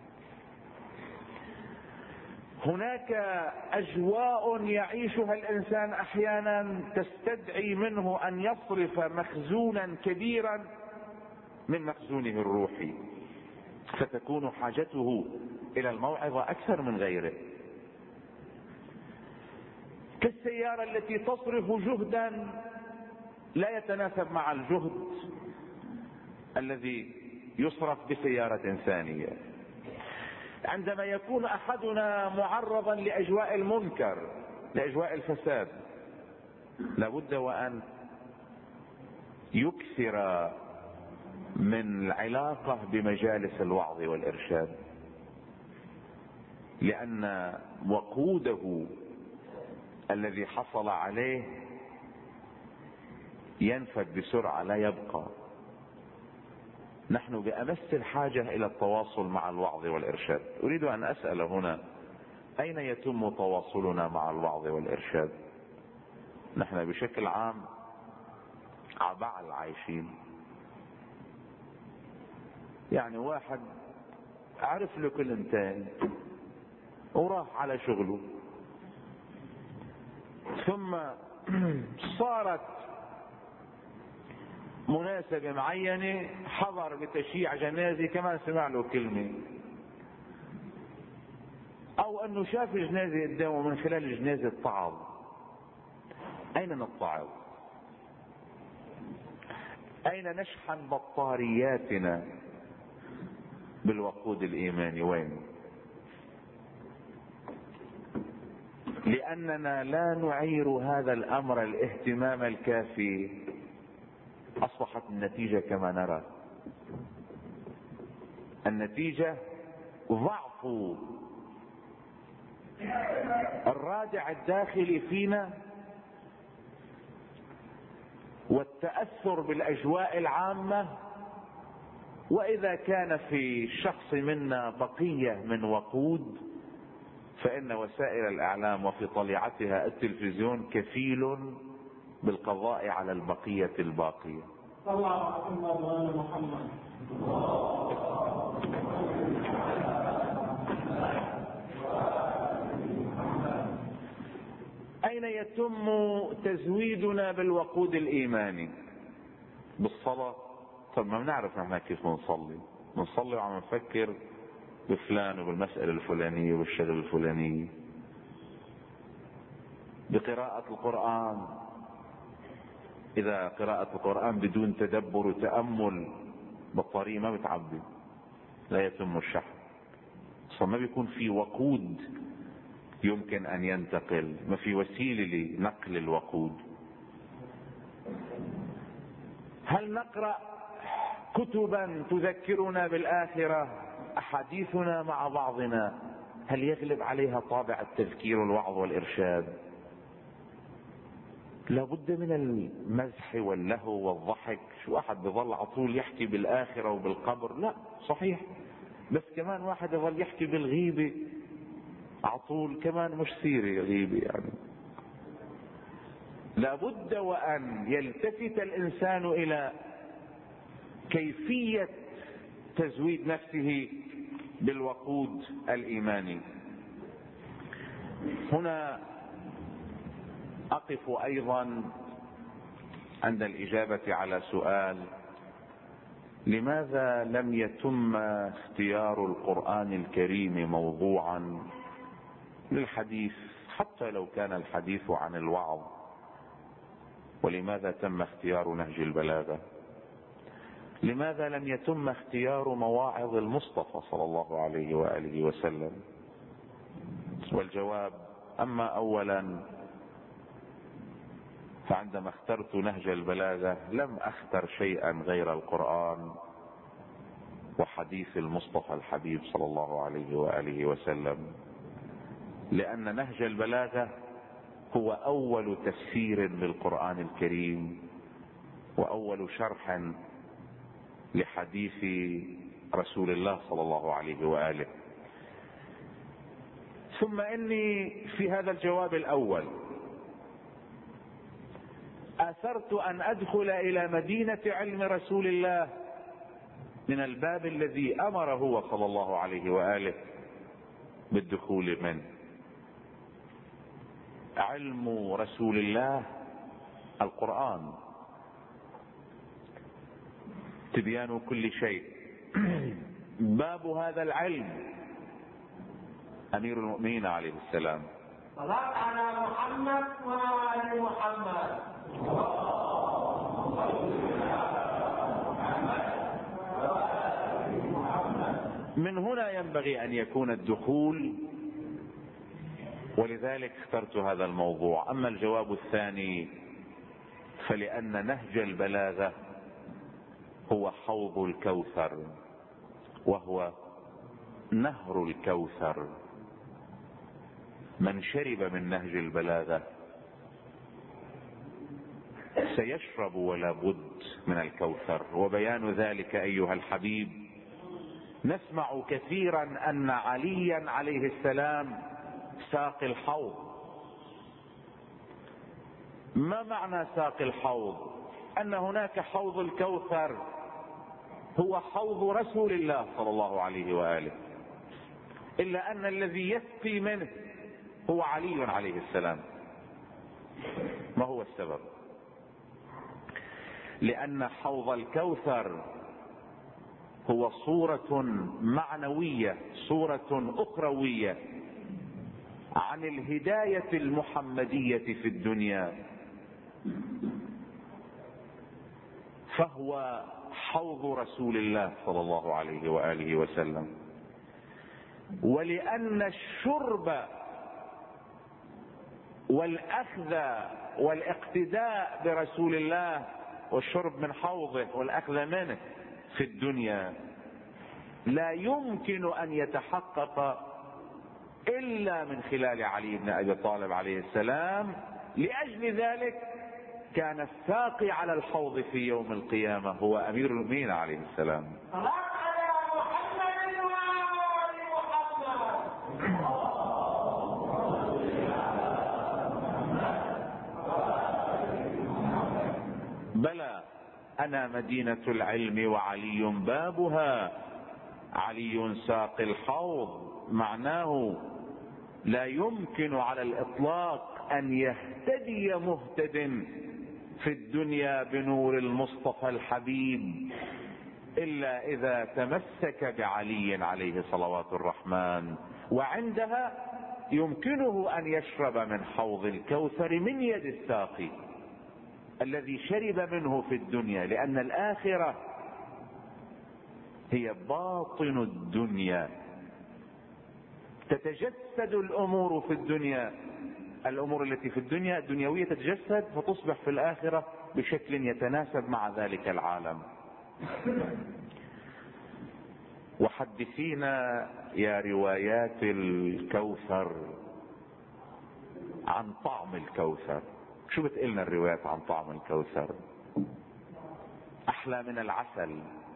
هناك أجواء يعيشها الإنسان أحيانا تستدعي منه أن يصرف مخزونا كبيرا من مخزونه الروحي، فتكون حاجته إلى الموعظة أكثر من غيره. كالسيارة التي تصرف جهدا لا يتناسب مع الجهد الذي يصرف بسيارة ثانية. عندما يكون أحدنا معرضا لأجواء المنكر، لأجواء الفساد، لابد وأن يكثر من العلاقة بمجالس الوعظ والإرشاد، لأن وقوده الذي حصل عليه ينفد بسرعة لا يبقى. نحن بأمس الحاجة إلى التواصل مع الوعظ والإرشاد. أريد أن أسأل هنا، أين يتم تواصلنا مع الوعظ والإرشاد؟ نحن بشكل عام عبعل عايشين. يعني واحد عرف له كلمتين وراح على شغله، ثم صارت مناسبة معينة حضر بتشييع جنازة كمان سمع له كلمة، او انه شاف جنازة قدامه من خلال الجنازة اتعظ. اين نتعظ؟ اين نشحن بطارياتنا بالوقود الايماني؟ وين؟ لاننا لا نعير هذا الامر الاهتمام الكافي، اصبحت النتيجة كما نرى. النتيجة ضعف الرادع الداخلي فينا، والتأثر بالاجواء العامة. واذا كان في الشخص منا بقية من وقود، فان وسائل الاعلام وفي طليعتها التلفزيون كفيل بالقضاء على البقية الباقية. صلى الله على محمد. اين يتم تزويدنا بالوقود الايماني؟ بالصلاة. طب ما بنعرف نحن كيف بنصلي، بنصلي وعم نفكر بفلان وبالمسألة الفلانية والشغل الفلانية. بقراءة القرآن، اذا قراءة القرآن بدون تدبر وتأمل بطارية ما بتعبي، لا يتم الشحن. اصلا ما بيكون في وقود يمكن ان ينتقل، ما في وسيلة لنقل الوقود. هل نقرأ كتبا تذكرنا بالآخرة؟ احاديثنا مع بعضنا هل يغلب عليها طابع التذكير والوعظ والارشاد؟ لابد من المزح واللهو والضحك. شو واحد بظل على طول يحكي بالآخرة وبالقبر؟ لا صحيح، بس كمان واحد يظل يحكي بالغيبة على طول، كمان مش سيرة غيبة يعني. لابد وأن يلتفت الإنسان إلى كيفية تزويد نفسه بالوقود الإيماني. هنا أقف أيضا عند الإجابة على سؤال: لماذا لم يتم اختيار القرآن الكريم موضوعا للحديث حتى لو كان الحديث عن الوعظ؟ ولماذا تم اختيار نهج البلاغة؟ لماذا لم يتم اختيار مواعظ المصطفى صلى الله عليه وآله وسلم؟ والجواب: أما أولا فعندما اخترت نهج البلاغة لم اختر شيئا غير القرآن وحديث المصطفى الحبيب صلى الله عليه وآله وسلم، لأن نهج البلاغة هو أول تفسير للقرآن الكريم وأول شرح لحديث رسول الله صلى الله عليه وآله. ثم إني في هذا الجواب الأول آثرت أن أدخل إلى مدينة علم رسول الله من الباب الذي أمر هو صلى الله عليه وآله بالدخول منه. علم رسول الله القرآن، تبيان كل شيء. باب هذا العلم أمير المؤمنين عليه السلام. صلاة على محمد وآل محمد. من هنا ينبغي أن يكون الدخول، ولذلك اخترت هذا الموضوع. أما الجواب الثاني فلأن نهج البلاغة هو حوض الكوثر، وهو نهر الكوثر. من شرب من نهج البلاغة سيشرب ولا بد من الكوثر. وبيان ذلك أيها الحبيب: نسمع كثيرا أن عليا عليه السلام ساقي الحوض. ما معنى ساقي الحوض؟ أن هناك حوض الكوثر هو حوض رسول الله صلى الله عليه وآله، إلا أن الذي يسقي منه هو علي عليه السلام. ما هو السبب؟ لأن حوض الكوثر هو صورة معنوية، صورة أخروية عن الهداية المحمدية في الدنيا. فهو حوض رسول الله صلى الله عليه وآله وسلم. ولأن الشرب والأخذ والاقتداء برسول الله والشرب من حوضه والأخذ منه في الدنيا لا يمكن أن يتحقق إلا من خلال علي بن أبي طالب عليه السلام. لأجل ذلك كان الساقي على الحوض في يوم القيامة هو أمير المؤمنين عليه السلام. بلى أنا مدينة العلم وعلي بابها، علي ساقي الحوض، معناه لا يمكن على الإطلاق أن يهتدي مهتد في الدنيا بنور المصطفى الحبيب إلا إذا تمسك بعلي عليه صلوات الرحمن، وعندها يمكنه أن يشرب من حوض الكوثر من يد الساقي الذي شرب منه في الدنيا، لأن الآخرة هي باطن الدنيا. تتجسد الأمور في الدنيا، الأمور التي في الدنيا الدنيوية تتجسد فتصبح في الآخرة بشكل يتناسب مع ذلك العالم. وحدثينا يا روايات الكوثر عن طعم الكوثر. شو بتقلنا الروايات عن طعم الكوثر؟ أحلى من العسل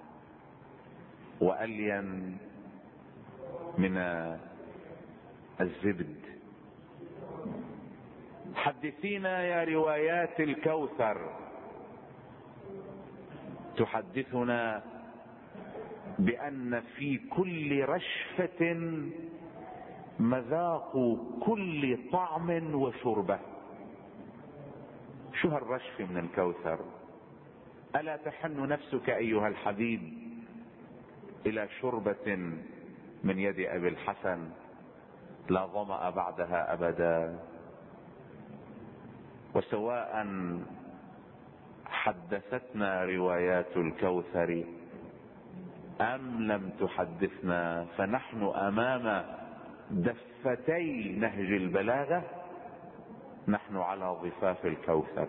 وألين من الزبد. حدثينا يا روايات الكوثر. تحدثنا بأن في كل رشفة مذاق كل طعم وشربة. شو هالرشف من الكوثر؟ ألا تحن نفسك أيها الحبيب إلى شربة من يد أبي الحسن لا ظمأ بعدها أبدا؟ وسواء حدثتنا روايات الكوثر أم لم تحدثنا فنحن أمام دفتي نهج البلاغة، نحن على ضفاف الكوثر.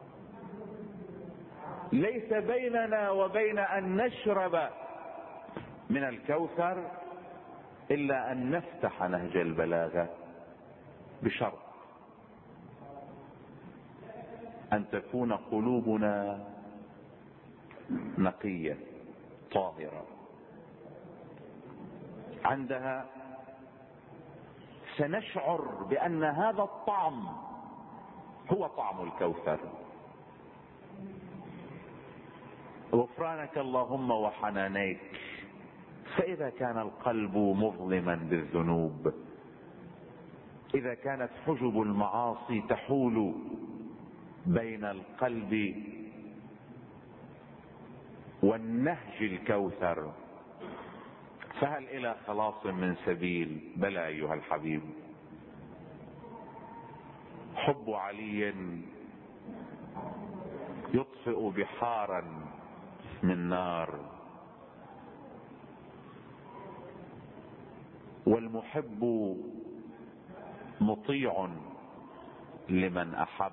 ليس بيننا وبين أن نشرب من الكوثر إلا أن نفتح نهج البلاغة بشرط أن تكون قلوبنا نقية طاهرة. عندها سنشعر بأن هذا الطعم هو طعم الكوثر. غفرانك اللهم وحنانيك. فإذا كان القلب مظلما بالذنوب، إذا كانت حجب المعاصي تحول بين القلب والنهج الكوثر، فهل إلى خلاص من سبيل؟ بلى أيها الحبيب. حب علي يطفئ بحارا من نار، والمحب مطيع لمن أحب.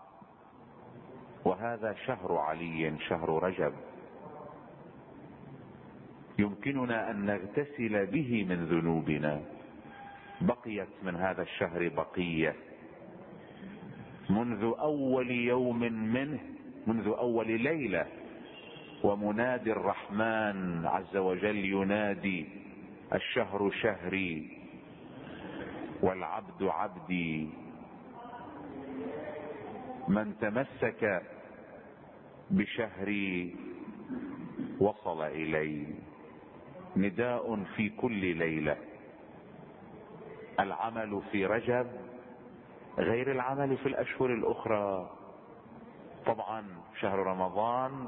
وهذا شهر علي، شهر رجب، يمكننا أن نغتسل به من ذنوبنا. بقيت من هذا الشهر بقية منذ أول يوم منه، منذ أول ليلة، ومنادي الرحمن عز وجل ينادي: الشهر شهري والعبد عبدي. من تمسك بشهري وصل إلي. نداء في كل ليلة. العمل في رجب غير العمل في الأشهر الأخرى. طبعا شهر رمضان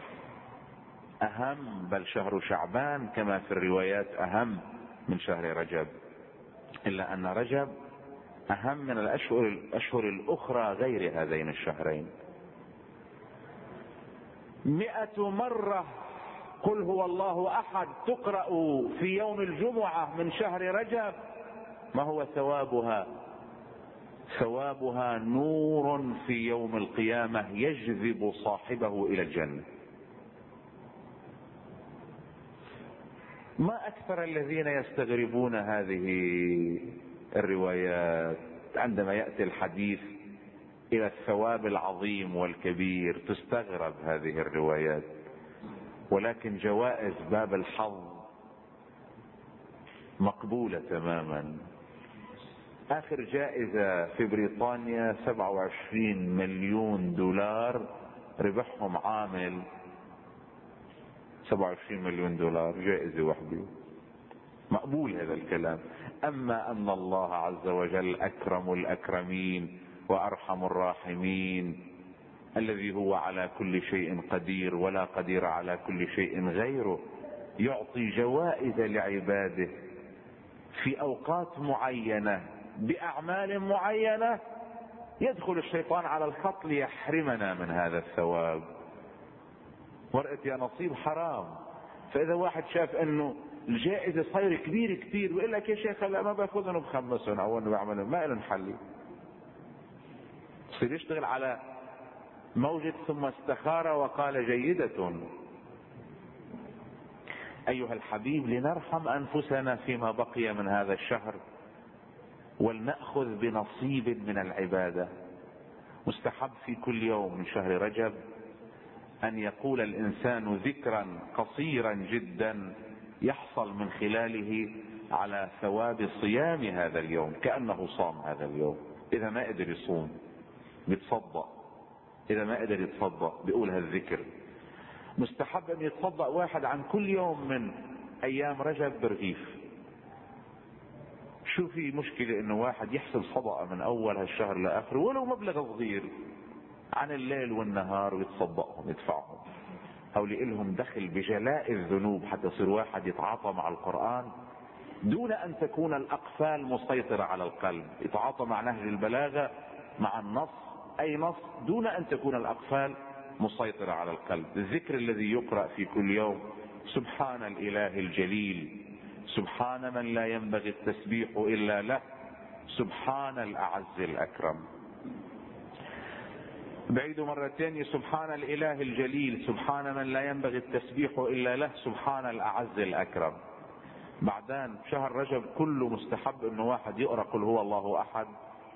أهم، بل شهر شعبان كما في الروايات أهم من شهر رجب، إلا أن رجب أهم من الأشهر الأشهر الأخرى غير هذين الشهرين. مئة مرة قل هو الله أحد تقرأ في يوم الجمعة من شهر رجب، ما هو ثوابها؟ ثوابها نور في يوم القيامة يجذب صاحبه إلى الجنة. ما أكثر الذين يستغربون هذه الروايات عندما يأتي الحديث إلى الثواب العظيم والكبير، تستغرب هذه الروايات. ولكن جوائز باب الحظ مقبولة تماما. آخر جائزة في بريطانيا سبعة وعشرين مليون دولار ربحهم عامل، سبعة وعشرين مليون دولار جائزة واحدة، مقبول هذا الكلام. أما أن الله عز وجل أكرم الأكرمين وأرحم الراحمين، الذي هو على كل شيء قدير ولا قدير على كل شيء غيره، يعطي جوائز لعباده في أوقات معينة بأعمال معينة، يدخل الشيطان على الخط ليحرمنا من هذا الثواب. ورقة يا نصيب حرام. فإذا واحد شاف أنه الجائزة صاير كبير كتير ويقول لك يا شيخ لا ما باخذهم بخمسهم أو أنه بعملهم، ما لهم حل، يصير يشتغل على موجة ثم استخار وقال جيدة. أيها الحبيب، لنرحم أنفسنا فيما بقي من هذا الشهر ولنأخذ بنصيب من العبادة. مستحب في كل يوم من شهر رجب أن يقول الإنسان ذكرا قصيرا جدا يحصل من خلاله على ثواب صيام هذا اليوم، كأنه صام هذا اليوم. إذا ما قدر يصوم بيتصدق، إذا ما قدر يتصدق بيقول هالذكر. مستحب أن يتصدق واحد عن كل يوم من أيام رجب برغيف. شو في مشكلة إنه واحد يحسب صدقة من أول هالشهر لآخره ولو مبلغ صغير عن الليل والنهار ويتصدقهم يدفعهم، أو لإلهم دخل بجلاء الذنوب حتى يصير واحد يتعاطى مع القرآن دون أن تكون الأقفال مسيطرة على القلب. يتعاطى مع نهج البلاغة مع النص، أي نص، دون أن تكون الأقفال مسيطرة على القلب. الذكر الذي يقرأ في كل يوم: سبحان الإله الجليل، سبحان من لا ينبغي التسبيح إلا له، سبحان الأعز الأكرم. بعيد مرتين: سبحان الإله الجليل، سبحان من لا ينبغي التسبيح إلا له، سبحان الأعز الأكرم. بعدين شهر رجب كله مستحب انه واحد يقرأ قل هو الله أحد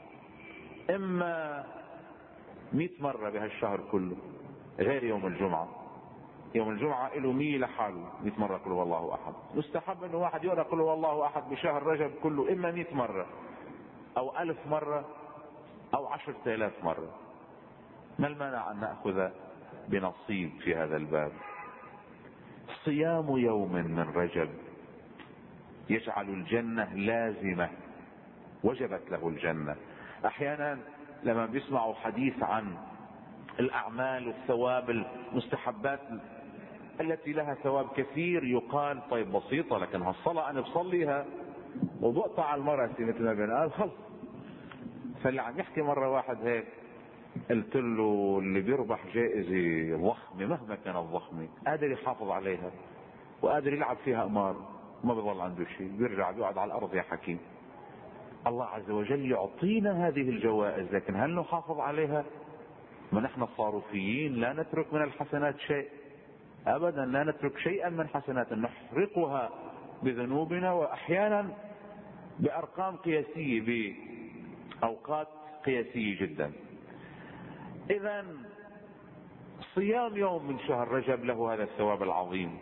اما مئة مرة بهالشهر كله، غير يوم الجمعة. يوم الجمعة له مية لحاله، مئة مرة قل هو الله أحد. مستحب انه واحد يقرأ قل هو الله أحد بشهر رجب كله اما مئة مرة او ألف مرة او عشرة آلاف مرة. ما المانع ان نأخذ بنصيب في هذا الباب؟ صيام يوم من رجب يجعل الجنة لازمة، وجبت له الجنة. احيانا لما بيسمعوا حديث عن الاعمال والثواب المستحبات التي لها ثواب كثير يقال طيب بسيطة، لكن هالصلاة انا بصليها وبقطع المرأسي مثل ما بنقال خلص. فاللي عم يحكي مرة واحد هيك قلت له اللي بيربح جائزة ضخمة مهما كانت ضخمة قادر يحافظ عليها وقادر يلعب فيها قمار، ما بيظل عنده شيء، بيرجع بيقعد على الارض يا حكيم. الله عز وجل يعطينا هذه الجوائز، لكن هل نحافظ عليها؟ ما نحن الصاروفيين لا نترك من الحسنات شيء ابدا، لا نترك شيئا من حسنات، نحرقها بذنوبنا واحيانا بارقام قياسية باوقات قياسية جدا. اذا صيام يوم من شهر رجب له هذا الثواب العظيم.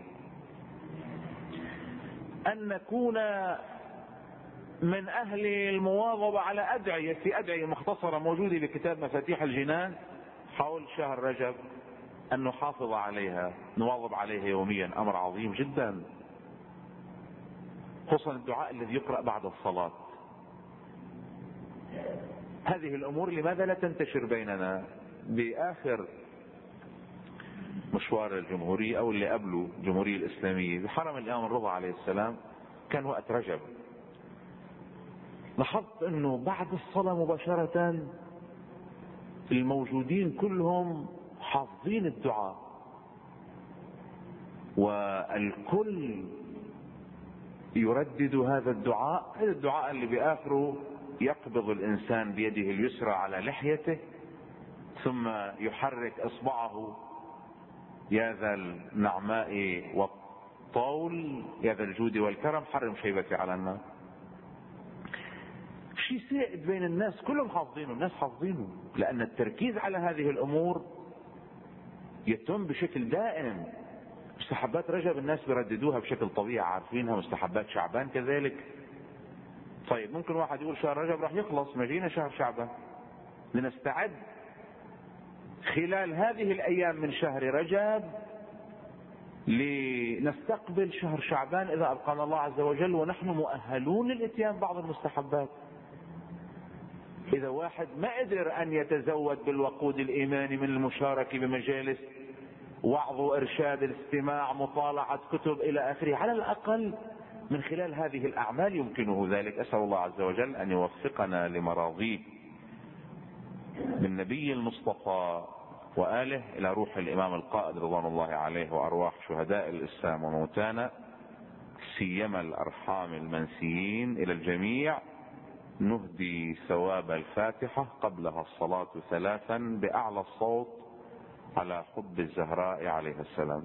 أن نكون من أهل المواظبة على أدعية، في أدعية مختصرة موجودة بكتاب مفاتيح الجنان حول شهر رجب، أن نحافظ عليها، نواظب عليها يوميا، أمر عظيم جدا. خصوصا الدعاء الذي يقرأ بعد الصلاة. هذه الأمور لماذا لا تنتشر بيننا؟ بآخر مشوار الجمهورية أو اللي قبله الجمهورية الإسلامية بحرم الإمام الرضا عليه السلام كان وقت رجب، لاحظت أنه بعد الصلاة مباشرة الموجودين كلهم حافظين الدعاء والكل يردد هذا الدعاء. هذا الدعاء اللي بآخره يقبض الإنسان بيده اليسرى على لحيته ثم يحرك إصبعه: يا ذا النعماء والطول، يا ذا الجود والكرم، حرم شيبتي على النار. شيء سائد بين الناس، كلهم حافظينه، الناس حافظينه، لأن التركيز على هذه الأمور يتم بشكل دائم. مستحبات رجب الناس بيرددوها بشكل طبيعي، عارفينها. مستحبات شعبان كذلك. طيب ممكن واحد يقول شهر رجب راح يخلص، ما جينا شهر شعبان. لنستعد خلال هذه الأيام من شهر رجب لنستقبل شهر شعبان إذا أبقانا الله عز وجل ونحن مؤهلون للإتيان بعض المستحبات. إذا واحد ما قدر أن يتزود بالوقود الإيماني من المشاركة بمجالس وعظ وإرشاد، الاستماع، مطالعة كتب إلى آخره، على الأقل من خلال هذه الأعمال يمكنه ذلك. أسأل الله عز وجل أن يوفقنا لمراضيه. من نبي المصطفى وآله إلى روح الإمام القائد رضوان الله عليه وأرواح شهداء الإسلام وموتانا، سيما الأرحام المنسيين، إلى الجميع نهدي ثواب الفاتحة قبلها الصلاة ثلاثا بأعلى الصوت على حب الزهراء عليه السلام.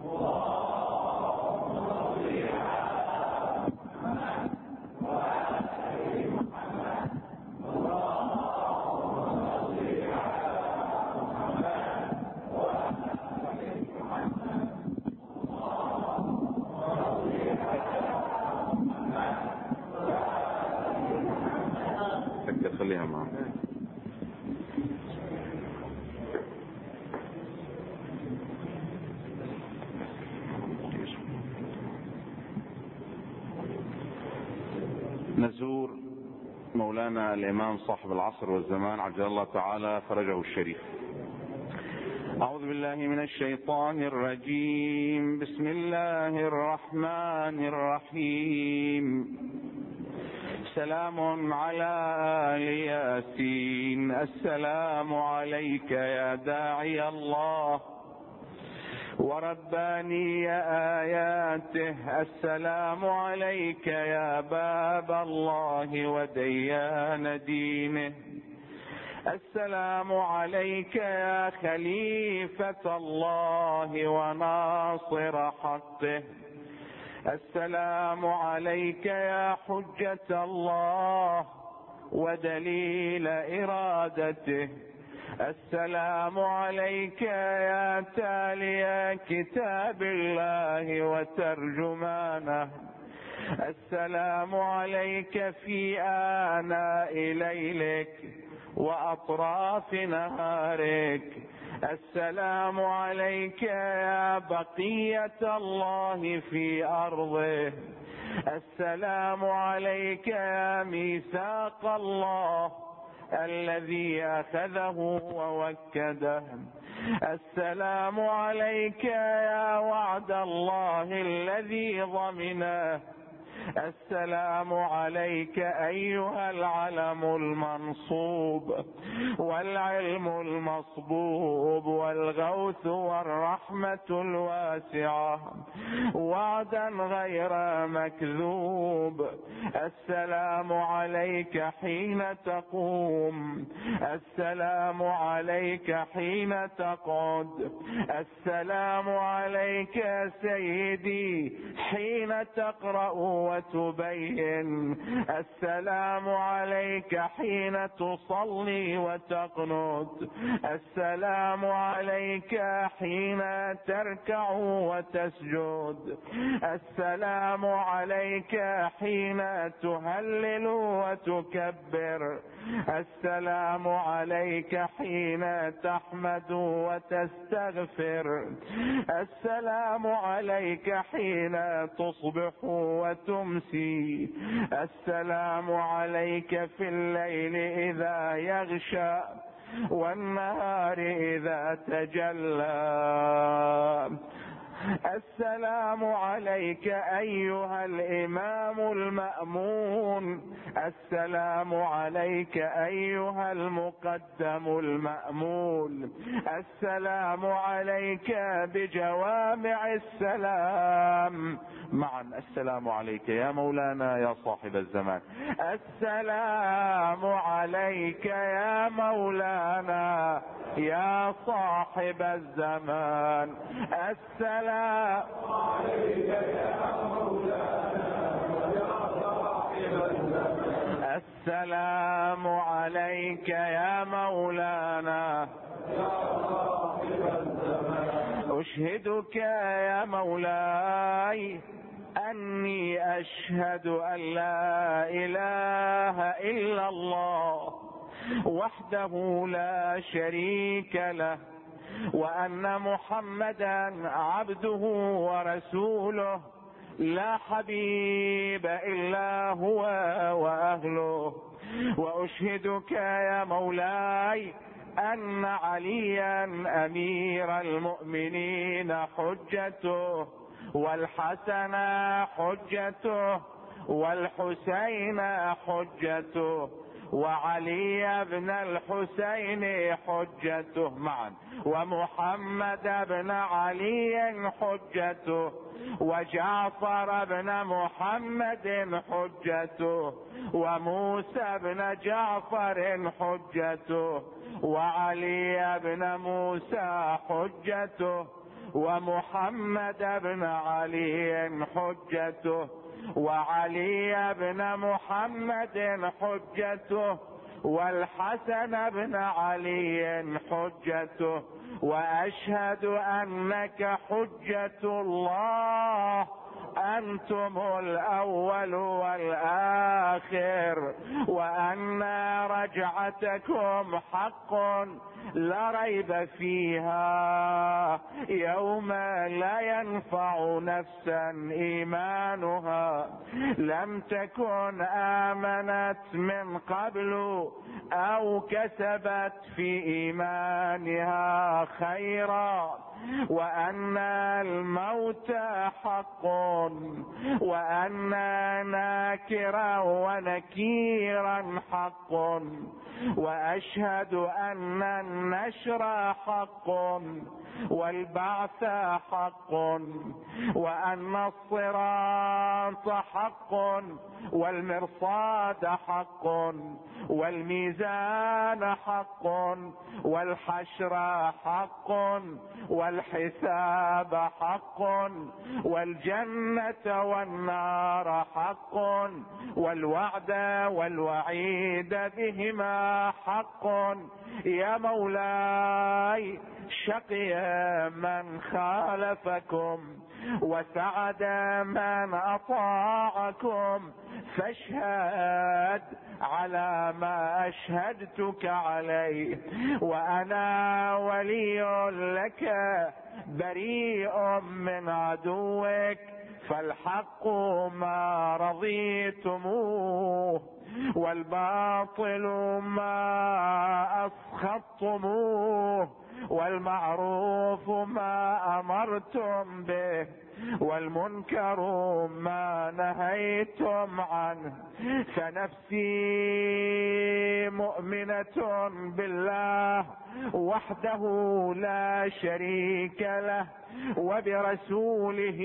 خليها معنا. نزور مولانا الإمام صاحب العصر والزمان عجل الله تعالى فرجه الشريف. أعوذ بالله من الشيطان الرجيم. بسم الله الرحمن الرحيم. سلام على آل ياسين. السلام عليك يا داعي الله ورباني آياته. السلام عليك يا باب الله وديان دينه. السلام عليك يا خليفة الله وناصر حقه. السلام عليك يا حجة الله ودليل إرادته. السلام عليك يا تالي كتاب الله وترجمانه. السلام عليك في آناء ليلك وأطراف نهارك. السلام عليك يا بقية الله في أرضه. السلام عليك يا ميثاق الله الذي أخذه ووكده. السلام عليك يا وعد الله الذي ضمنه. السلام عليك أيها العلم المنصوب والعلم المصبوب والغوث والرحمة الواسعة وعدا غير مكذوب. السلام عليك حين تقوم. السلام عليك حين تقعد. السلام عليك يا سيدي حين تقرأ وتبين. السلام عليك حين تصلي وتقنت. السلام عليك حين تركع وتسجد. السلام عليك حين تهلل وتكبر. السلام عليك حين تحمد وتستغفر. السلام عليك حين تصبح وتمسي. السلام عليك في الليل إذا يغشى والنهار إذا تجلى. السلام عليك أيها الإمام المأمون. السلام عليك أيها المقدم المأمول. السلام عليك بجوامع السلام. معا السلام عليك يا مولانا يا صاحب الزمان. السلام عليك يا مولانا يا صاحب الزمان. السلام عليك يا مولانا يا صاحب الزمان. السلام عليك يا مولانا يا صاحب الزمان. أشهدك يا مولاي أني أشهد أن لا إله إلا الله وحده لا شريك له، وأن محمدا عبده ورسوله لا حبيب إلا هو وأهله. وأشهدك يا مولاي أن عليا أمير المؤمنين حجته، والحسن حجته، والحسين حجته، وعلي بن الحسين حجته معا، ومحمد بن علي حجته، وجعفر بن محمد حجته، وموسى بن جعفر حجته، وعلي بن موسى حجته، ومحمد بن علي حجته، وعلي بن محمد حجته، والحسن بن علي حجته. وأشهد أنك حجة الله، أنتم الأول والآخر، وأن رجعتكم حق لا ريب فيها، يوم لا ينفع نفسا إيمانها لم تكن آمنت من قبل أو كسبت في إيمانها خيرا، وأن الموت حق، وأن ناكرا ونكيرا حق، وأشهد أن النشر حق، والبعث حق، وأن الصراط حق، والمرصاد حق، والميزان حق، والحشر حق، والحساب حق، والجنة والنار حق، والوعد والوعيد بهما حق. يا مولاي شقي من خالفكم وسعد من أطاعكم، فاشهد على ما أشهدتك عليه، وأنا ولي لك بريء من عدوك، فالحق ما رضيتموه، والباطل ما أسخطتموه، والمعروف ما أمرتم به، والمنكر ما نهيتم عنه. فنفسي مؤمنة بالله وحده لا شريك له، وبرسوله،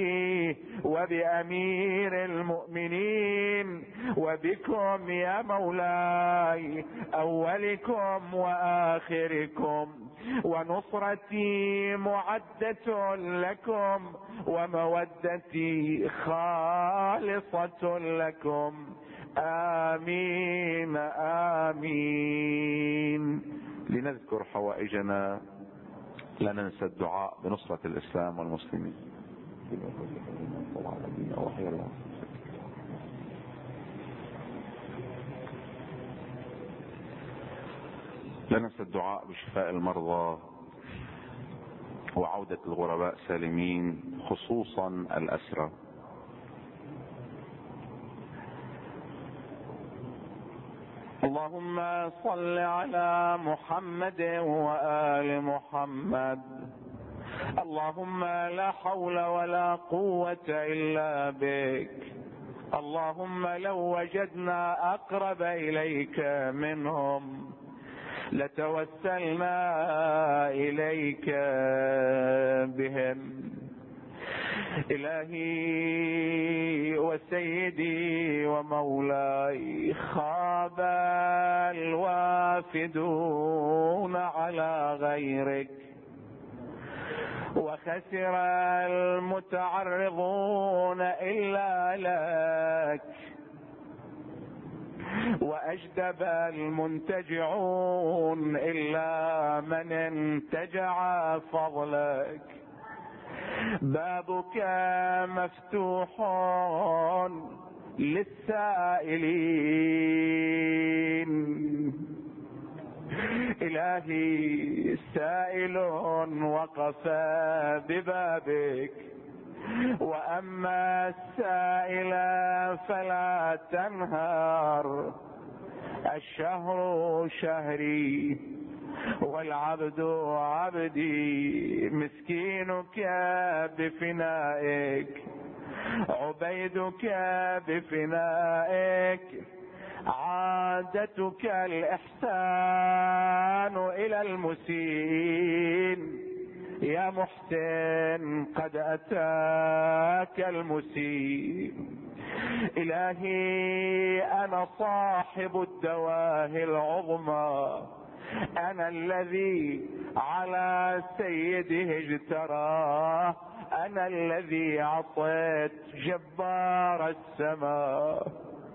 وبأمير المؤمنين، وبكم يا مولاي أولكم وآخركم، ونصرتي معدة لكم، ومودتي خالصة لكم. آمين آمين. لنذكر حوائجنا، لا ننسى الدعاء بنصرة الإسلام والمسلمين. لا ننسى الدعاء بشفاء المرضى وعودة الغرباء سالمين، خصوصا الأسرى. اللهم صل على محمد وآل محمد. اللهم لا حول ولا قوة إلا بك. اللهم لو وجدنا أقرب إليك منهم لتوسلنا إليك بهم. إلهي وسيدي ومولاي، خاب الوافدون على غيرك، وخسر المتعرضون إلا لك، وأجدب المنتجعون إلا من انتجع فضلك. بابك مفتوح للسائلين. إلهي سائل وقف ببابك، وأما السائل فلا تنهر. الشهر شهري والعبد عبدي، مسكينك بفنائك، عبيدك بفنائك. عادتك الإحسان إلى المسيئين، يا محسن قد أتاك المسيء. إلهي أنا صاحب الدواهي العظمى، أنا الذي على سيده اجتراه، أنا الذي عصيت جبار السماء.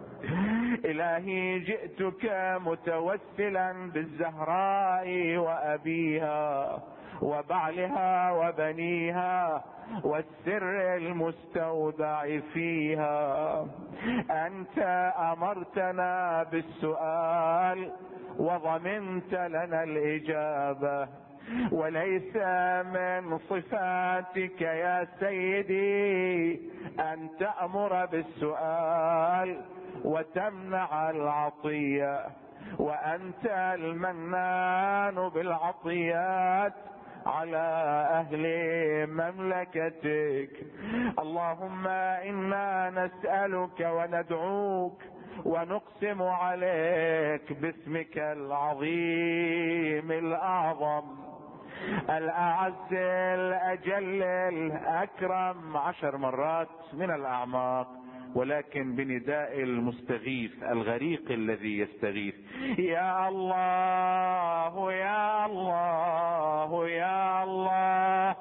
إلهي جئتك متوسلا بالزهراء وأبيها وبعلها وبنيها والسر المستودع فيها. أنت أمرتنا بالسؤال وضمنت لنا الإجابة، وليس من صفاتك يا سيدي أن تأمر بالسؤال وتمنع العطية، وأنت المنان بالعطيات على أهل مملكتك. اللهم إنا نسألك وندعوك ونقسم عليك باسمك العظيم الأعظم الأعز الأجل الأكرم عشر مرات من الأعماق، ولكن بنداء المستغيث الغريق الذي يستغيث: يا الله يا الله يا الله.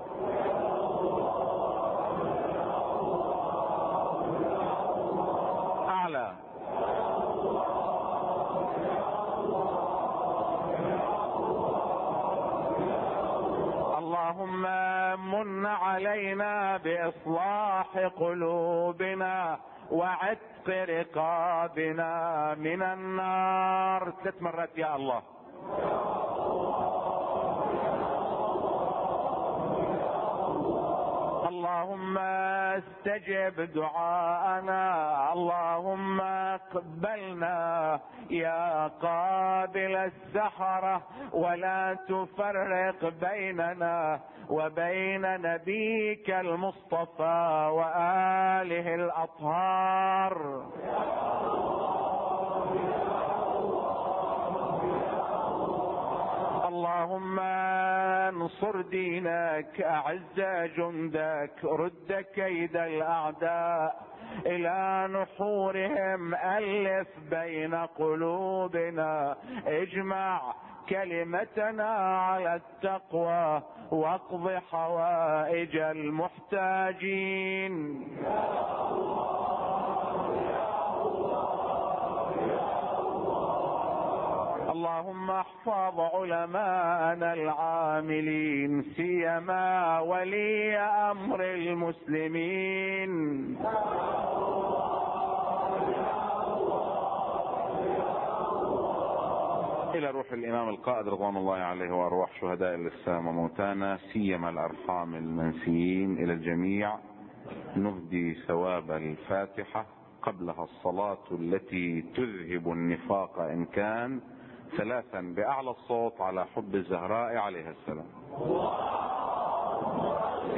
أعلى. اللهم من علينا بإصلاح قلوبنا وعتق رقابنا من النار. ثلاث مرات يا الله. اللهم استجب دعاءنا، اللهم اقبلنا يا قابل السحرة، ولا تفرق بيننا وبين نبيك المصطفى وآله الأطهار. اللهم انصر دينك، اعز جندك، رد كيد الاعداء الى نحورهم، الف بين قلوبنا، اجمع كلمتنا على التقوى، واقض حوائج المحتاجين. اللهم احفظ علماءنا العاملين، سيما ولي امر المسلمين. الى روح الامام القائد رضوان الله عليه وارواح شهداء الاسلام وموتانا، سيما الارحام المنسيين، الى الجميع نهدي ثواب الفاتحة قبلها الصلاة التي تذهب النفاق إن كان، ثلاثا بأعلى الصوت على حب الزهراء عليها السلام.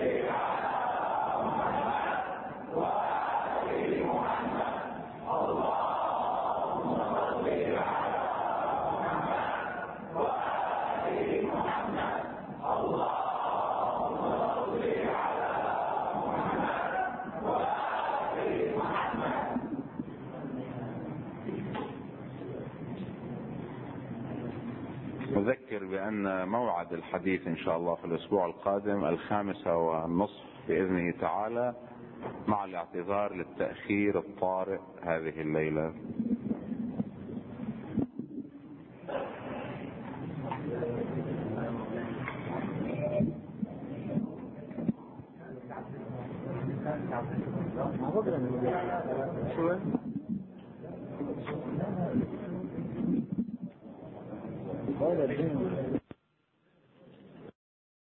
أذكر بأن موعد الحديث إن شاء الله في الأسبوع القادم الخامسة والنصف بإذنه تعالى، مع الاعتذار للتأخير الطارئ هذه الليلة. هذا الدين